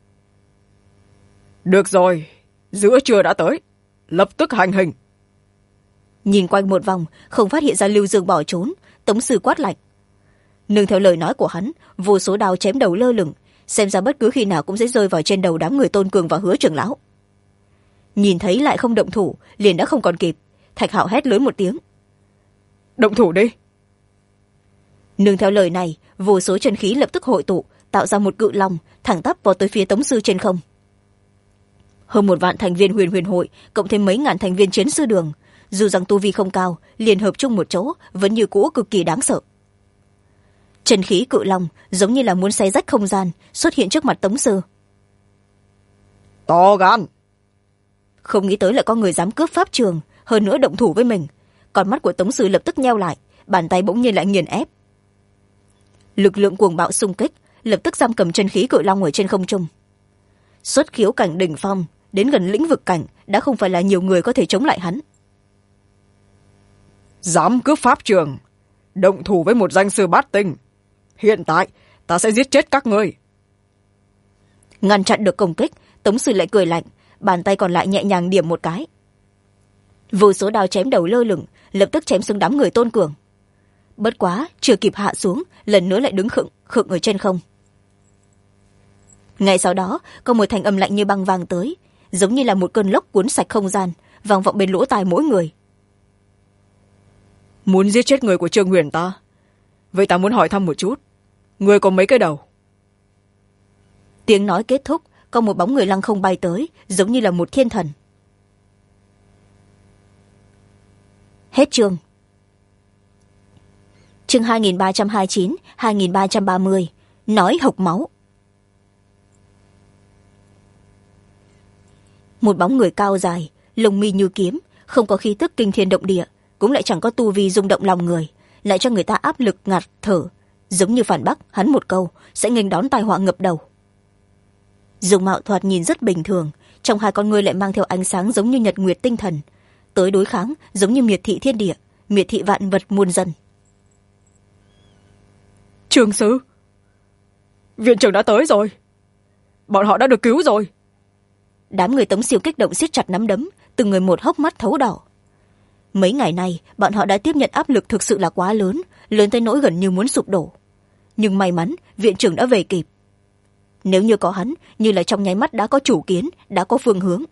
Được rồi, giữa trưa đã tới, lập tức hành hình. Nhìn quanh một vòng không phát hiện ra Lưu Dương bỏ trốn, Tống sư quát lạnh. Nương theo lời nói của hắn, vô số đao chém đầu lơ lửng, xem ra bất cứ khi nào cũng sẽ rơi vào trên đầu đám người Tôn Cường và Hứa trưởng lão. Nhìn thấy lại không động thủ, liền đã không còn kịp. Thạch Hạo hét lớn một tiếng. Động thủ đi. Nương theo lời này, vô số chân khí lập tức hội tụ, tạo ra một cự long thẳng tắp vào tới phía Tống sư trên không. Hơn 1 vạn thành viên huyền huyền hội cộng thêm mấy ngàn thành viên chiến sư đường, dù rằng tu vi không cao, liền hợp chung một chỗ vẫn như cũ cực kỳ đáng sợ. Chân khí cự long giống như là muốn xé rách không gian, xuất hiện trước mặt Tống sư. To gan. Không nghĩ tới lại có người dám cướp pháp trường, hơn nữa động thủ với mình. Con mắt của Tống sư lập tức nheo lại, bàn tay bỗng nhiên lại nghiền ép. Lực lượng cuồng bạo xung kích, lập tức giam cầm chân khí cự long ở trên không trung. Xuất khiếu cảnh đỉnh phong đến gần lĩnh vực cảnh, đã không phải là nhiều người có thể chống lại hắn. Dám cướp pháp trường, động thủ với một danh sư bát tinh, hiện tại ta sẽ giết chết các ngươi. Ngăn chặn được công kích, Tống sư lại cười lạnh, bàn tay còn lại nhẹ nhàng điểm một cái. Vô số đao chém đầu lơ lửng, lập tức chém xuống đám người Tôn Cường. Bất quá chưa kịp hạ xuống, lần nữa lại đứng khựng khựng ở trên không. Ngay sau đó có một thanh âm lạnh như băng vang tới, giống như là một cơn lốc cuốn sạch không gian, vang vọng bên lỗ tai mỗi người. Muốn giết chết người của Trương Huyền ta, vậy ta muốn hỏi thăm một chút, người có mấy cái đầu? Tiếng nói kết thúc, có một bóng người lăng không bay tới, giống như là một thiên thần. Hết chương. Chương 2329, 2330, nói hộc máu. Một bóng người cao dài, lông mi như kiếm, không có khí tức kinh thiên động địa, cũng lại chẳng có tu vi rung động lòng người, lại cho người ta áp lực ngạt thở, giống như phản bác hắn một câu sẽ nghênh đón tai họa ngập đầu. Dung mạo thoạt nhìn rất bình thường, trong hai con ngươi lại mang theo ánh sáng giống như nhật nguyệt tinh thần, tới đối kháng giống như miệt thị thiên địa, miệt thị vạn vật muôn dân. Trường sư, viện trưởng đã tới rồi, bọn họ đã được cứu rồi. Đám người Tống Siêu kích động siết chặt nắm đấm, từng người một hốc mắt thấu đỏ. Mấy ngày nay bọn họ đã tiếp nhận áp lực thực sự là quá lớn, lớn tới nỗi gần như muốn sụp đổ. Nhưng may mắn viện trưởng đã về kịp. Nếu như có hắn, như là trong nháy mắt đã có chủ kiến, đã có phương hướng.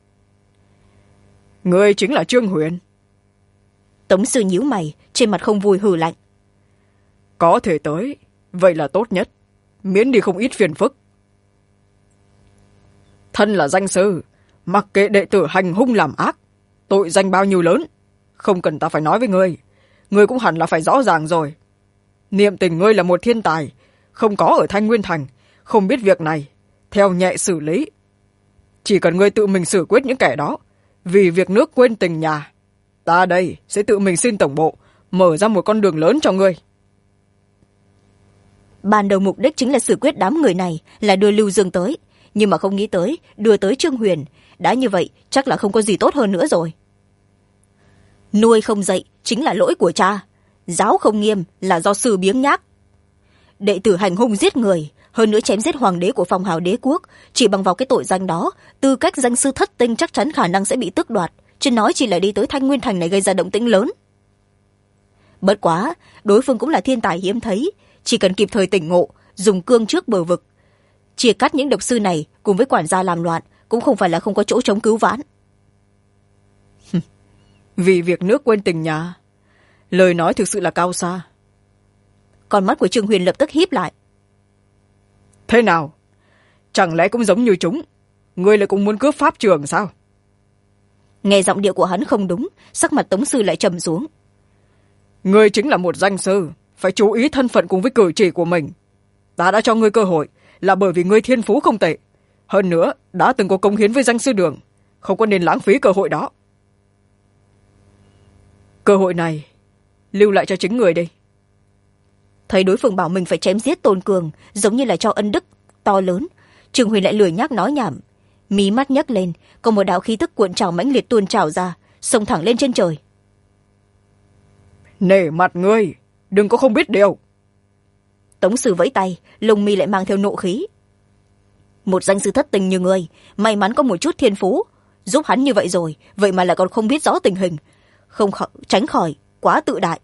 Ngươi chính là Trương Huyền. Tống sư nhíu mày, trên mặt không vui hừ lạnh. Có thể tới, vậy là tốt nhất, miễn đi không ít phiền phức. Thân là danh sư, mặc kệ đệ tử hành hung làm ác, tội danh bao nhiêu lớn, không cần ta phải nói với ngươi. Ngươi cũng hẳn là phải rõ ràng rồi. Niệm Tình ngươi là một thiên tài, không có ở Thanh Nguyên Thành, không biết việc này, theo nhẹ xử lý. Chỉ cần ngươi tự mình xử quyết những kẻ đó, vì việc nước quên tình nhà, ta đây sẽ tự mình xin tổng bộ mở ra một con đường lớn cho ngươi. Ban đầu mục đích chính là xử quyết đám người này, là đưa Lưu Dương tới, nhưng mà không nghĩ tới đưa tới Trương Huyền. Đã như vậy chắc là không có gì tốt hơn nữa rồi. Nuôi không dạy chính là lỗi của cha, giáo không nghiêm là do sư biếng nhác. Đệ tử hành hung giết người, hơn nữa chém giết hoàng đế của Phong Hào đế quốc, chỉ bằng vào cái tội danh đó, tư cách danh sư thất tinh chắc chắn khả năng sẽ bị tước đoạt, chứ nói chỉ là đi tới Thanh Nguyên Thành này gây ra động tĩnh lớn. Bất quá đối phương cũng là thiên tài hiếm thấy, chỉ cần kịp thời tỉnh ngộ, dùng cương trước bờ vực, chia cắt những độc sư này cùng với quản gia làm loạn, cũng không phải là không có chỗ chống cứu vãn. Vì việc nước quên tình nhà, lời nói thực sự là cao xa. Con mắt của Trương Huyền lập tức híp lại. Thế nào, chẳng lẽ cũng giống như chúng, ngươi lại cũng muốn cướp pháp trường sao? Nghe giọng điệu của hắn không đúng, sắc mặt Tống sư lại trầm xuống. Ngươi chính là một danh sư, phải chú ý thân phận cùng với cử chỉ của mình. Ta đã cho ngươi cơ hội là bởi vì ngươi thiên phú không tệ, hơn nữa đã từng có cống hiến với danh sư đường, không có nên lãng phí cơ hội đó. Cơ hội này lưu lại cho chính người đi. Thấy đối phương bảo mình phải chém giết Tôn Cường, giống như là cho ân đức to lớn, Trương Huyền lại lười nhác nói nhảm, mí mắt nhấc lên, có một đạo khí tức cuộn trào mãnh liệt tuôn trào ra, xông thẳng lên trên trời. Nể mặt ngươi, đừng có không biết điều. Tống sư vẫy tay, lông mi lại mang theo nộ khí. Một danh sư thất tình như ngươi, may mắn có một chút thiên phú, giúp hắn như vậy rồi, vậy mà lại còn không biết rõ tình hình, không tránh khỏi quá tự đại.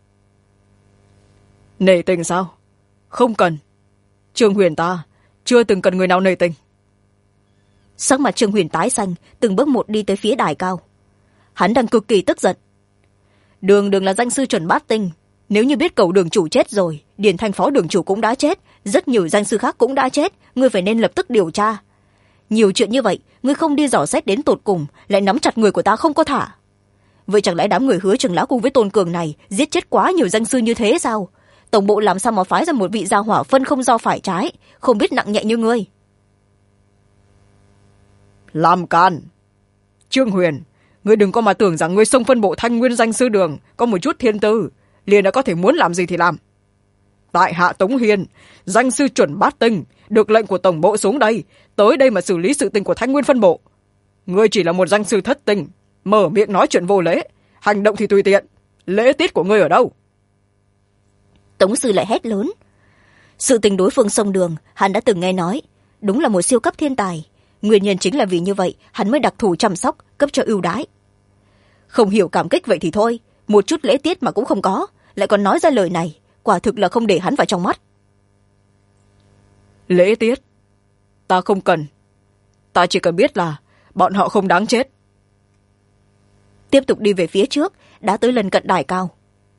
Nể tình sao? Không cần. Trương Huyền ta chưa từng cần người nào nể tình. Sắc mặt Trương Huyền tái xanh, từng bước một đi tới phía đài cao. Hắn đang cực kỳ tức giận. Đường đường là danh sư chuẩn bát tinh, nếu như biết Cẩu đường chủ chết rồi, Điền Thanh phó đường chủ cũng đã chết, rất nhiều danh sư khác cũng đã chết, ngươi phải nên lập tức điều tra. Nhiều chuyện như vậy, ngươi không đi dò xét đến tột cùng, lại nắm chặt người của ta không có thả. Vậy chẳng lẽ đám người Hứa trưởng lão cùng với Tôn Cường này giết chết quá nhiều danh sư như thế sao? Tổng bộ làm sao mà phái ra một vị gia hỏa phân không do phải trái, không biết nặng nhẹ như ngươi? Làm can. Trương Huyền, ngươi đừng có mà tưởng rằng ngươi xông phân bộ Thanh Nguyên danh sư đường có một chút thiên tư liền đã có thể muốn làm gì thì làm. Tại hạ Tống Hiền, danh sư chuẩn bát tinh, được lệnh của tổng bộ xuống đây, tới đây mà xử lý sự tình của Thanh Nguyên phân bộ. Ngươi chỉ là một danh sư thất tinh, mở miệng nói chuyện vô lễ, hành động thì tùy tiện, lễ tiết của ngươi ở đâu? Tống sư lại hét lớn. Sự tình đối phương sông đường hắn đã từng nghe nói, đúng là một siêu cấp thiên tài, nguyên nhân chính là vì như vậy hắn mới đặc thù chăm sóc, cấp cho ưu đãi. Không hiểu cảm kích vậy thì thôi, một chút lễ tiết mà cũng không có, lại còn nói ra lời này, quả thực là không để hắn vào trong mắt. Lễ tiết ta không cần, ta chỉ cần biết là bọn họ không đáng chết. Tiếp tục đi về phía trước, đã tới lần cận đài cao.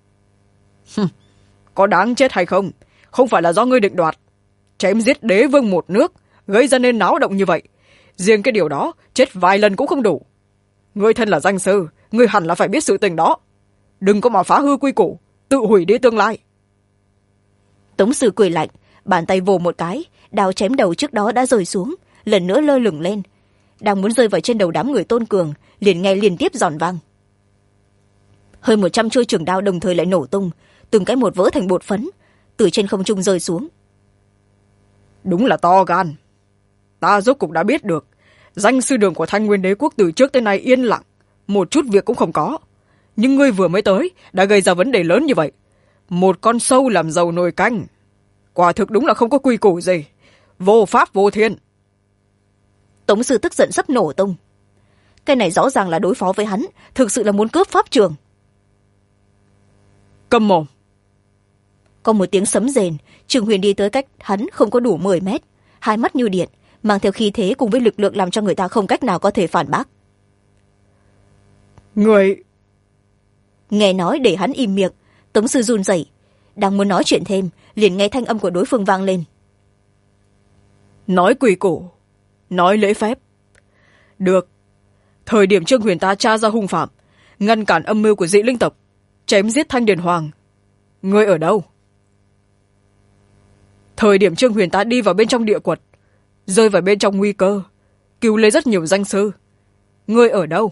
Có đáng chết hay không, không phải là do ngươi định đoạt. Chém giết đế vương một nước, gây ra nên náo động như vậy, riêng cái điều đó chết vài lần cũng không đủ. Ngươi thân là danh sư, ngươi hẳn là phải biết sự tình đó, đừng có mà phá hư quy củ, tự hủy đi tương lai. Tống sư cười lạnh, bàn tay vồ một cái, đao chém đầu trước đó đã rơi xuống, lần nữa lơ lửng lên, đang muốn rơi vào trên đầu đám người Tôn Cường, liền nghe liên tiếp giòn vang. Hơn 100 chuôi trường đao đồng thời lại nổ tung, từng cái một vỡ thành bột phấn, từ trên không trung rơi xuống. Đúng là to gan. Ta rốt cục đã biết được, danh sư đường của Thanh Nguyên đế quốc từ trước tới nay yên lặng, một chút việc cũng không có. Nhưng ngươi vừa mới tới đã gây ra vấn đề lớn như vậy. Một con sâu làm dầu nồi canh, quả thực đúng là không có quy củ gì, vô pháp vô thiên. Tống sư tức giận sắp nổ tung. Cái này rõ ràng là đối phó với hắn, thực sự là muốn cướp pháp trường. Câm mồm. Có một tiếng sấm rền, Trương Huyền đi tới cách hắn không có đủ 10 mét, hai mắt như điện, mang theo khí thế cùng với lực lượng làm cho người ta không cách nào có thể phản bác. Người... Nghe nói để hắn im miệng, Tống sư run rẩy, đang muốn nói chuyện thêm, liền nghe thanh âm của đối phương vang lên. Nói quy củ, nói lễ phép. Được, Thời điểm Trương Huyền ta tra ra hung phạm, ngăn cản âm mưu của dị linh tộc, chém giết Thanh Điền Hoàng, ngươi ở đâu? Thời điểm Trương Huyền ta đi vào bên trong địa quật, rơi vào bên trong nguy cơ, cứu lấy rất nhiều danh sư, ngươi ở đâu?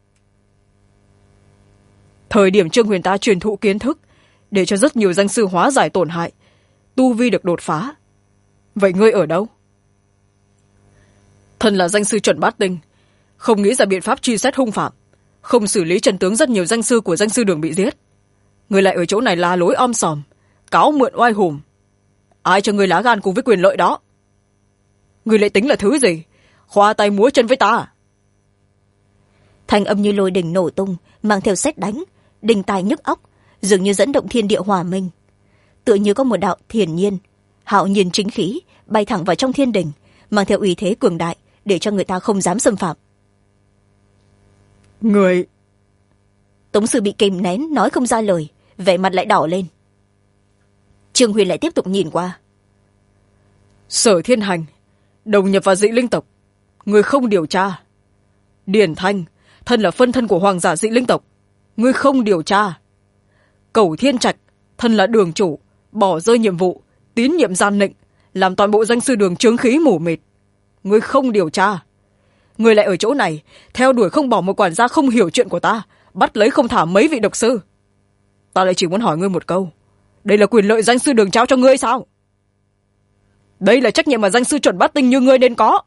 Thời điểm Trương Huyền ta truyền thụ kiến thức để cho rất nhiều danh sư hóa giải tổn hại, tu vi được đột phá, vậy ngươi ở đâu? Thân là danh sư chuẩn bát tinh, không nghĩ ra biện pháp truy xét hung phạm, không xử lý trần tướng rất nhiều danh sư của danh sư đường bị giết, ngươi lại ở chỗ này la lối om sòm, cáo mượn oai hùng. Ai cho ngươi lá gan cùng với quyền lợi đó? Ngươi lại tính là thứ gì? Khoa tay múa chân với ta? Thanh âm như lôi đình nổ tung, mang theo sét đánh, đình tài nhức óc, dường như dẫn động thiên địa hòa minh. Tựa như có một đạo thiền nhiên, hạo nhiên chính khí bay thẳng vào trong thiên đình, mang theo uy thế cường đại để cho người ta không dám xâm phạm. Người... Tống sư bị kìm nén, nói không ra lời, vẻ mặt lại đỏ lên. Trương Huyền lại tiếp tục nhìn qua. Sở Thiên Hành đồng nhập vào dị linh tộc, người không điều tra. Điển Thanh thân là phân thân của hoàng giả dị linh tộc, người không điều tra. Cẩu Thiên Trạch thân là đường chủ, bỏ rơi nhiệm vụ, tín nhiệm gian nịnh, làm toàn bộ danh sư đường chướng khí mù mịt, người không điều tra. Người lại ở chỗ này theo đuổi không bỏ một quản gia không hiểu chuyện của ta, bắt lấy không thả mấy vị độc sư. Ta lại chỉ muốn hỏi ngươi một câu, đây là quyền lợi danh sư đường trao cho ngươi sao? Đây là trách nhiệm mà danh sư chuẩn bát tinh như ngươi nên có.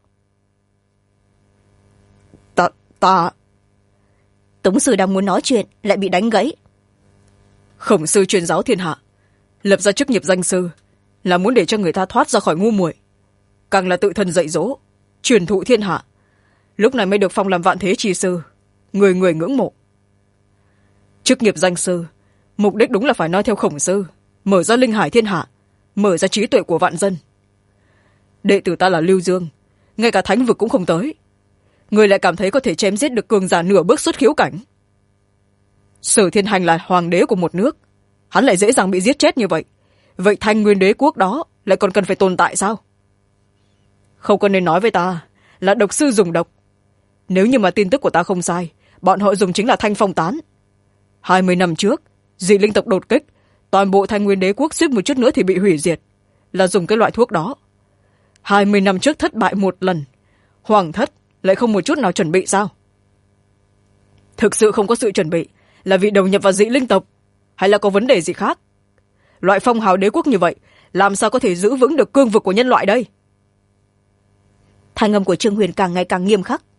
Ta... Tống sư đang muốn nói chuyện lại bị đánh gãy. Khổng sư truyền giáo thiên hạ, lập ra chức nghiệp danh sư là muốn để cho người ta thoát ra khỏi ngu muội, càng là tự thân dạy dỗ, truyền thụ thiên hạ, lúc này mới được phong làm vạn thế chi sư, người người ngưỡng mộ. Chức nghiệp danh sư mục đích đúng là phải nói theo khổng sư, mở ra linh hải thiên hạ, mở ra trí tuệ của vạn dân. Đệ tử ta là Lưu Dương, ngay cả thánh vực cũng không tới, người lại cảm thấy có thể chém giết được cường giả nửa bước xuất khiếu cảnh. Sở Thiên Hành là hoàng đế của một nước, hắn lại dễ dàng bị giết chết như vậy, vậy Thanh Nguyên đế quốc đó lại còn cần phải tồn tại sao? Không có nên nói với ta là độc sư dùng độc. Nếu như mà tin tức của ta không sai, bọn họ dùng chính là thanh phong tán. 20 năm trước, dị linh tộc đột kích, toàn bộ Thanh Nguyên đế quốc suýt một chút nữa thì bị hủy diệt, là dùng cái loại thuốc đó. 20 năm trước thất bại một lần, hoàng thất lại không một chút nào chuẩn bị sao? Thực sự không có sự chuẩn bị là vì đầu nhập vào dị linh tộc, hay là có vấn đề gì khác? Loại phong hào đế quốc như vậy làm sao có thể giữ vững được cương vực của nhân loại đây? Thanh âm của Trương Huyền càng ngày càng nghiêm khắc.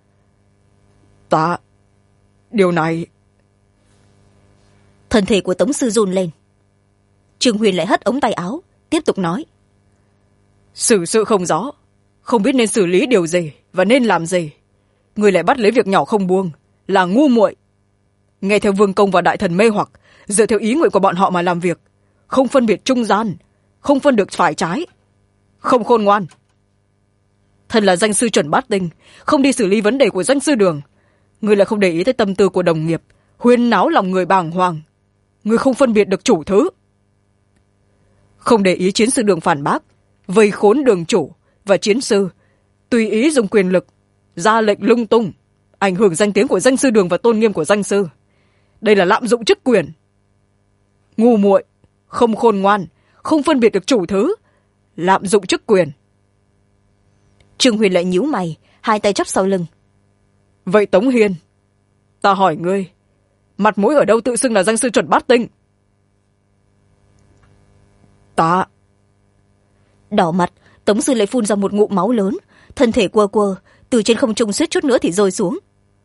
Điều này... Thân thể của Tống sư run lên. Trương Huyền lại hất ống tay áo, tiếp tục nói. Xử sự không rõ, không biết nên xử lý điều gì và nên làm gì, người lại bắt lấy việc nhỏ không buông, là ngu muội. Nghe theo vương công và đại thần mê hoặc, dựa theo ý nguyện của bọn họ mà làm việc, không phân biệt trung gian, không phân được phải trái, không khôn ngoan. Thân là danh sư chuẩn bát tinh, không đi xử lý vấn đề của danh sư đường, người lại không để ý tới tâm tư của đồng nghiệp, huyên náo lòng người bàng hoàng. Người không phân biệt được chủ thứ, không để ý chiến sư đường phản bác, vây khốn đường chủ và chiến sư, tùy ý dùng quyền lực ra lệnh lung tung, ảnh hưởng danh tiếng của danh sư đường và tôn nghiêm của danh sư. Đây là lạm dụng chức quyền. Ngu muội, không khôn ngoan, không phân biệt được chủ thứ, lạm dụng chức quyền. Trương Huyền lại nhíu mày, hai tay chắp sau lưng. Vậy Tống Hiên, ta hỏi ngươi, mặt mũi ở đâu tự xưng là danh sư chuẩn bát tinh? Ta... Đỏ mặt, Tống sư lại phun ra một ngụm máu lớn, thân thể quơ quơ, từ trên không trung suýt chút nữa thì rơi xuống.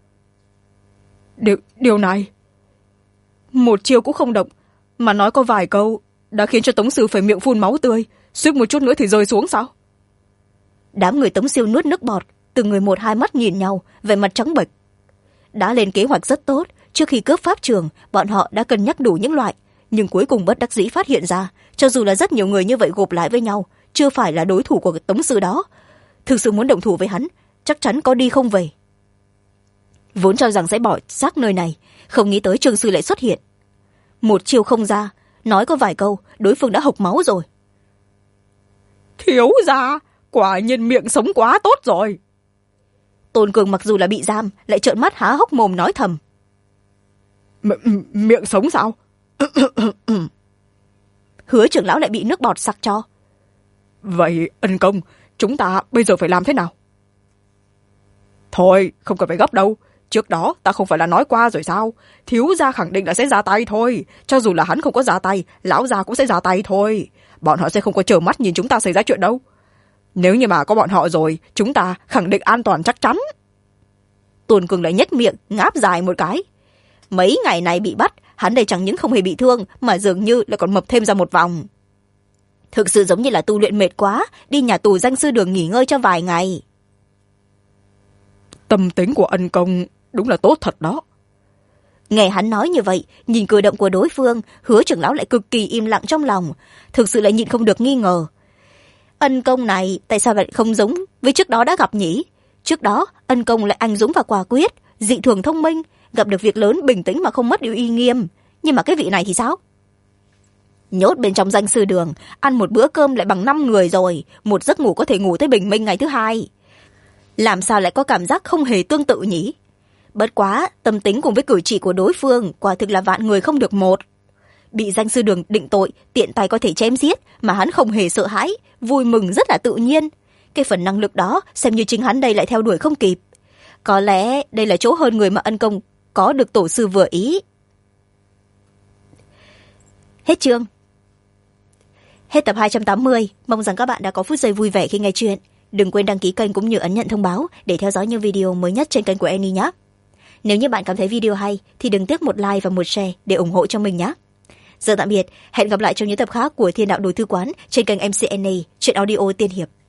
Điều này... Một chiêu cũng không động, mà nói có vài câu đã khiến cho Tống sư phải miệng phun máu tươi, suýt một chút nữa thì rơi xuống sao? Đám người Tống siêu nuốt nước bọt, từng người một hai mắt nhìn nhau, vẻ mặt trắng bệch. Đã lên kế hoạch rất tốt, trước khi cướp pháp trường, bọn họ đã cân nhắc đủ những loại, nhưng cuối cùng bất đắc dĩ phát hiện ra, cho dù là rất nhiều người như vậy gộp lại với nhau, chưa phải là đối thủ của Tống sư đó. Thực sự muốn động thủ với hắn, chắc chắn có đi không về. Vốn cho rằng sẽ bỏ xác nơi này, không nghĩ tới Trương sư lại xuất hiện. Một chiêu không ra, nói có vài câu, đối phương đã hộc máu rồi. Thiếu gia, quả nhiên miệng sống quá tốt rồi. Tôn Cường mặc dù là bị giam, lại trợn mắt há hốc mồm nói thầm. Miệng sống sao? Hứa trưởng lão lại bị nước bọt sặc cho. Vậy Ân Công, chúng ta bây giờ phải làm thế nào? Thôi, không cần phải gấp đâu. Trước đó ta không phải là nói qua rồi sao? Thiếu gia khẳng định là sẽ ra tay thôi. Cho dù là hắn không có ra tay, lão gia cũng sẽ ra tay thôi. Bọn họ sẽ không có trơ mắt nhìn chúng ta xảy ra chuyện đâu. Nếu như mà có bọn họ rồi, chúng ta khẳng định an toàn chắc chắn. Tôn Cường lại nhếch miệng, ngáp dài một cái. Mấy ngày này bị bắt, hắn đây chẳng những không hề bị thương, mà dường như lại còn mập thêm ra một vòng. Thực sự giống như là tu luyện mệt quá, đi nhà tù danh sư đường nghỉ ngơi cho vài ngày. Tâm tính của Ân Công đúng là tốt thật đó. Nghe hắn nói như vậy, nhìn cử động của đối phương, Hứa trưởng lão lại cực kỳ im lặng trong lòng, thực sự lại nhịn không được nghi ngờ. Ân Công này tại sao lại không giống với trước đó đã gặp nhỉ? Trước đó Ân Công lại anh dũng và quả quyết, dị thường thông minh, gặp được việc lớn bình tĩnh mà không mất điều uy nghiêm. Nhưng mà cái vị này thì sao? Nhốt bên trong danh sư đường, ăn một bữa cơm lại bằng 5 người rồi, một giấc ngủ có thể ngủ tới bình minh ngày thứ hai. Làm sao lại có cảm giác không hề tương tự nhỉ? Bất quá, tâm tính cùng với cử chỉ của đối phương quả thực là vạn người không được một. Bị danh sư đường định tội, tiện tay có thể chém giết, mà hắn không hề sợ hãi, vui mừng rất là tự nhiên. Cái phần năng lực đó xem như chính hắn đây lại theo đuổi không kịp. Có lẽ đây là chỗ hơn người mà Ân Công có được tổ sư vừa ý. Hết chương. Hết tập 280. Mong rằng các bạn đã có phút giây vui vẻ khi nghe chuyện. Đừng quên đăng ký kênh cũng như ấn nhận thông báo để theo dõi những video mới nhất trên kênh của Annie nhé. Nếu như bạn cảm thấy video hay thì đừng tiếc một like và một share để ủng hộ cho mình nhé. Giờ tạm biệt, hẹn gặp lại trong những tập khác của Thiên Đạo Đồ Thư Quán trên kênh MC Annie, truyện audio tiên hiệp.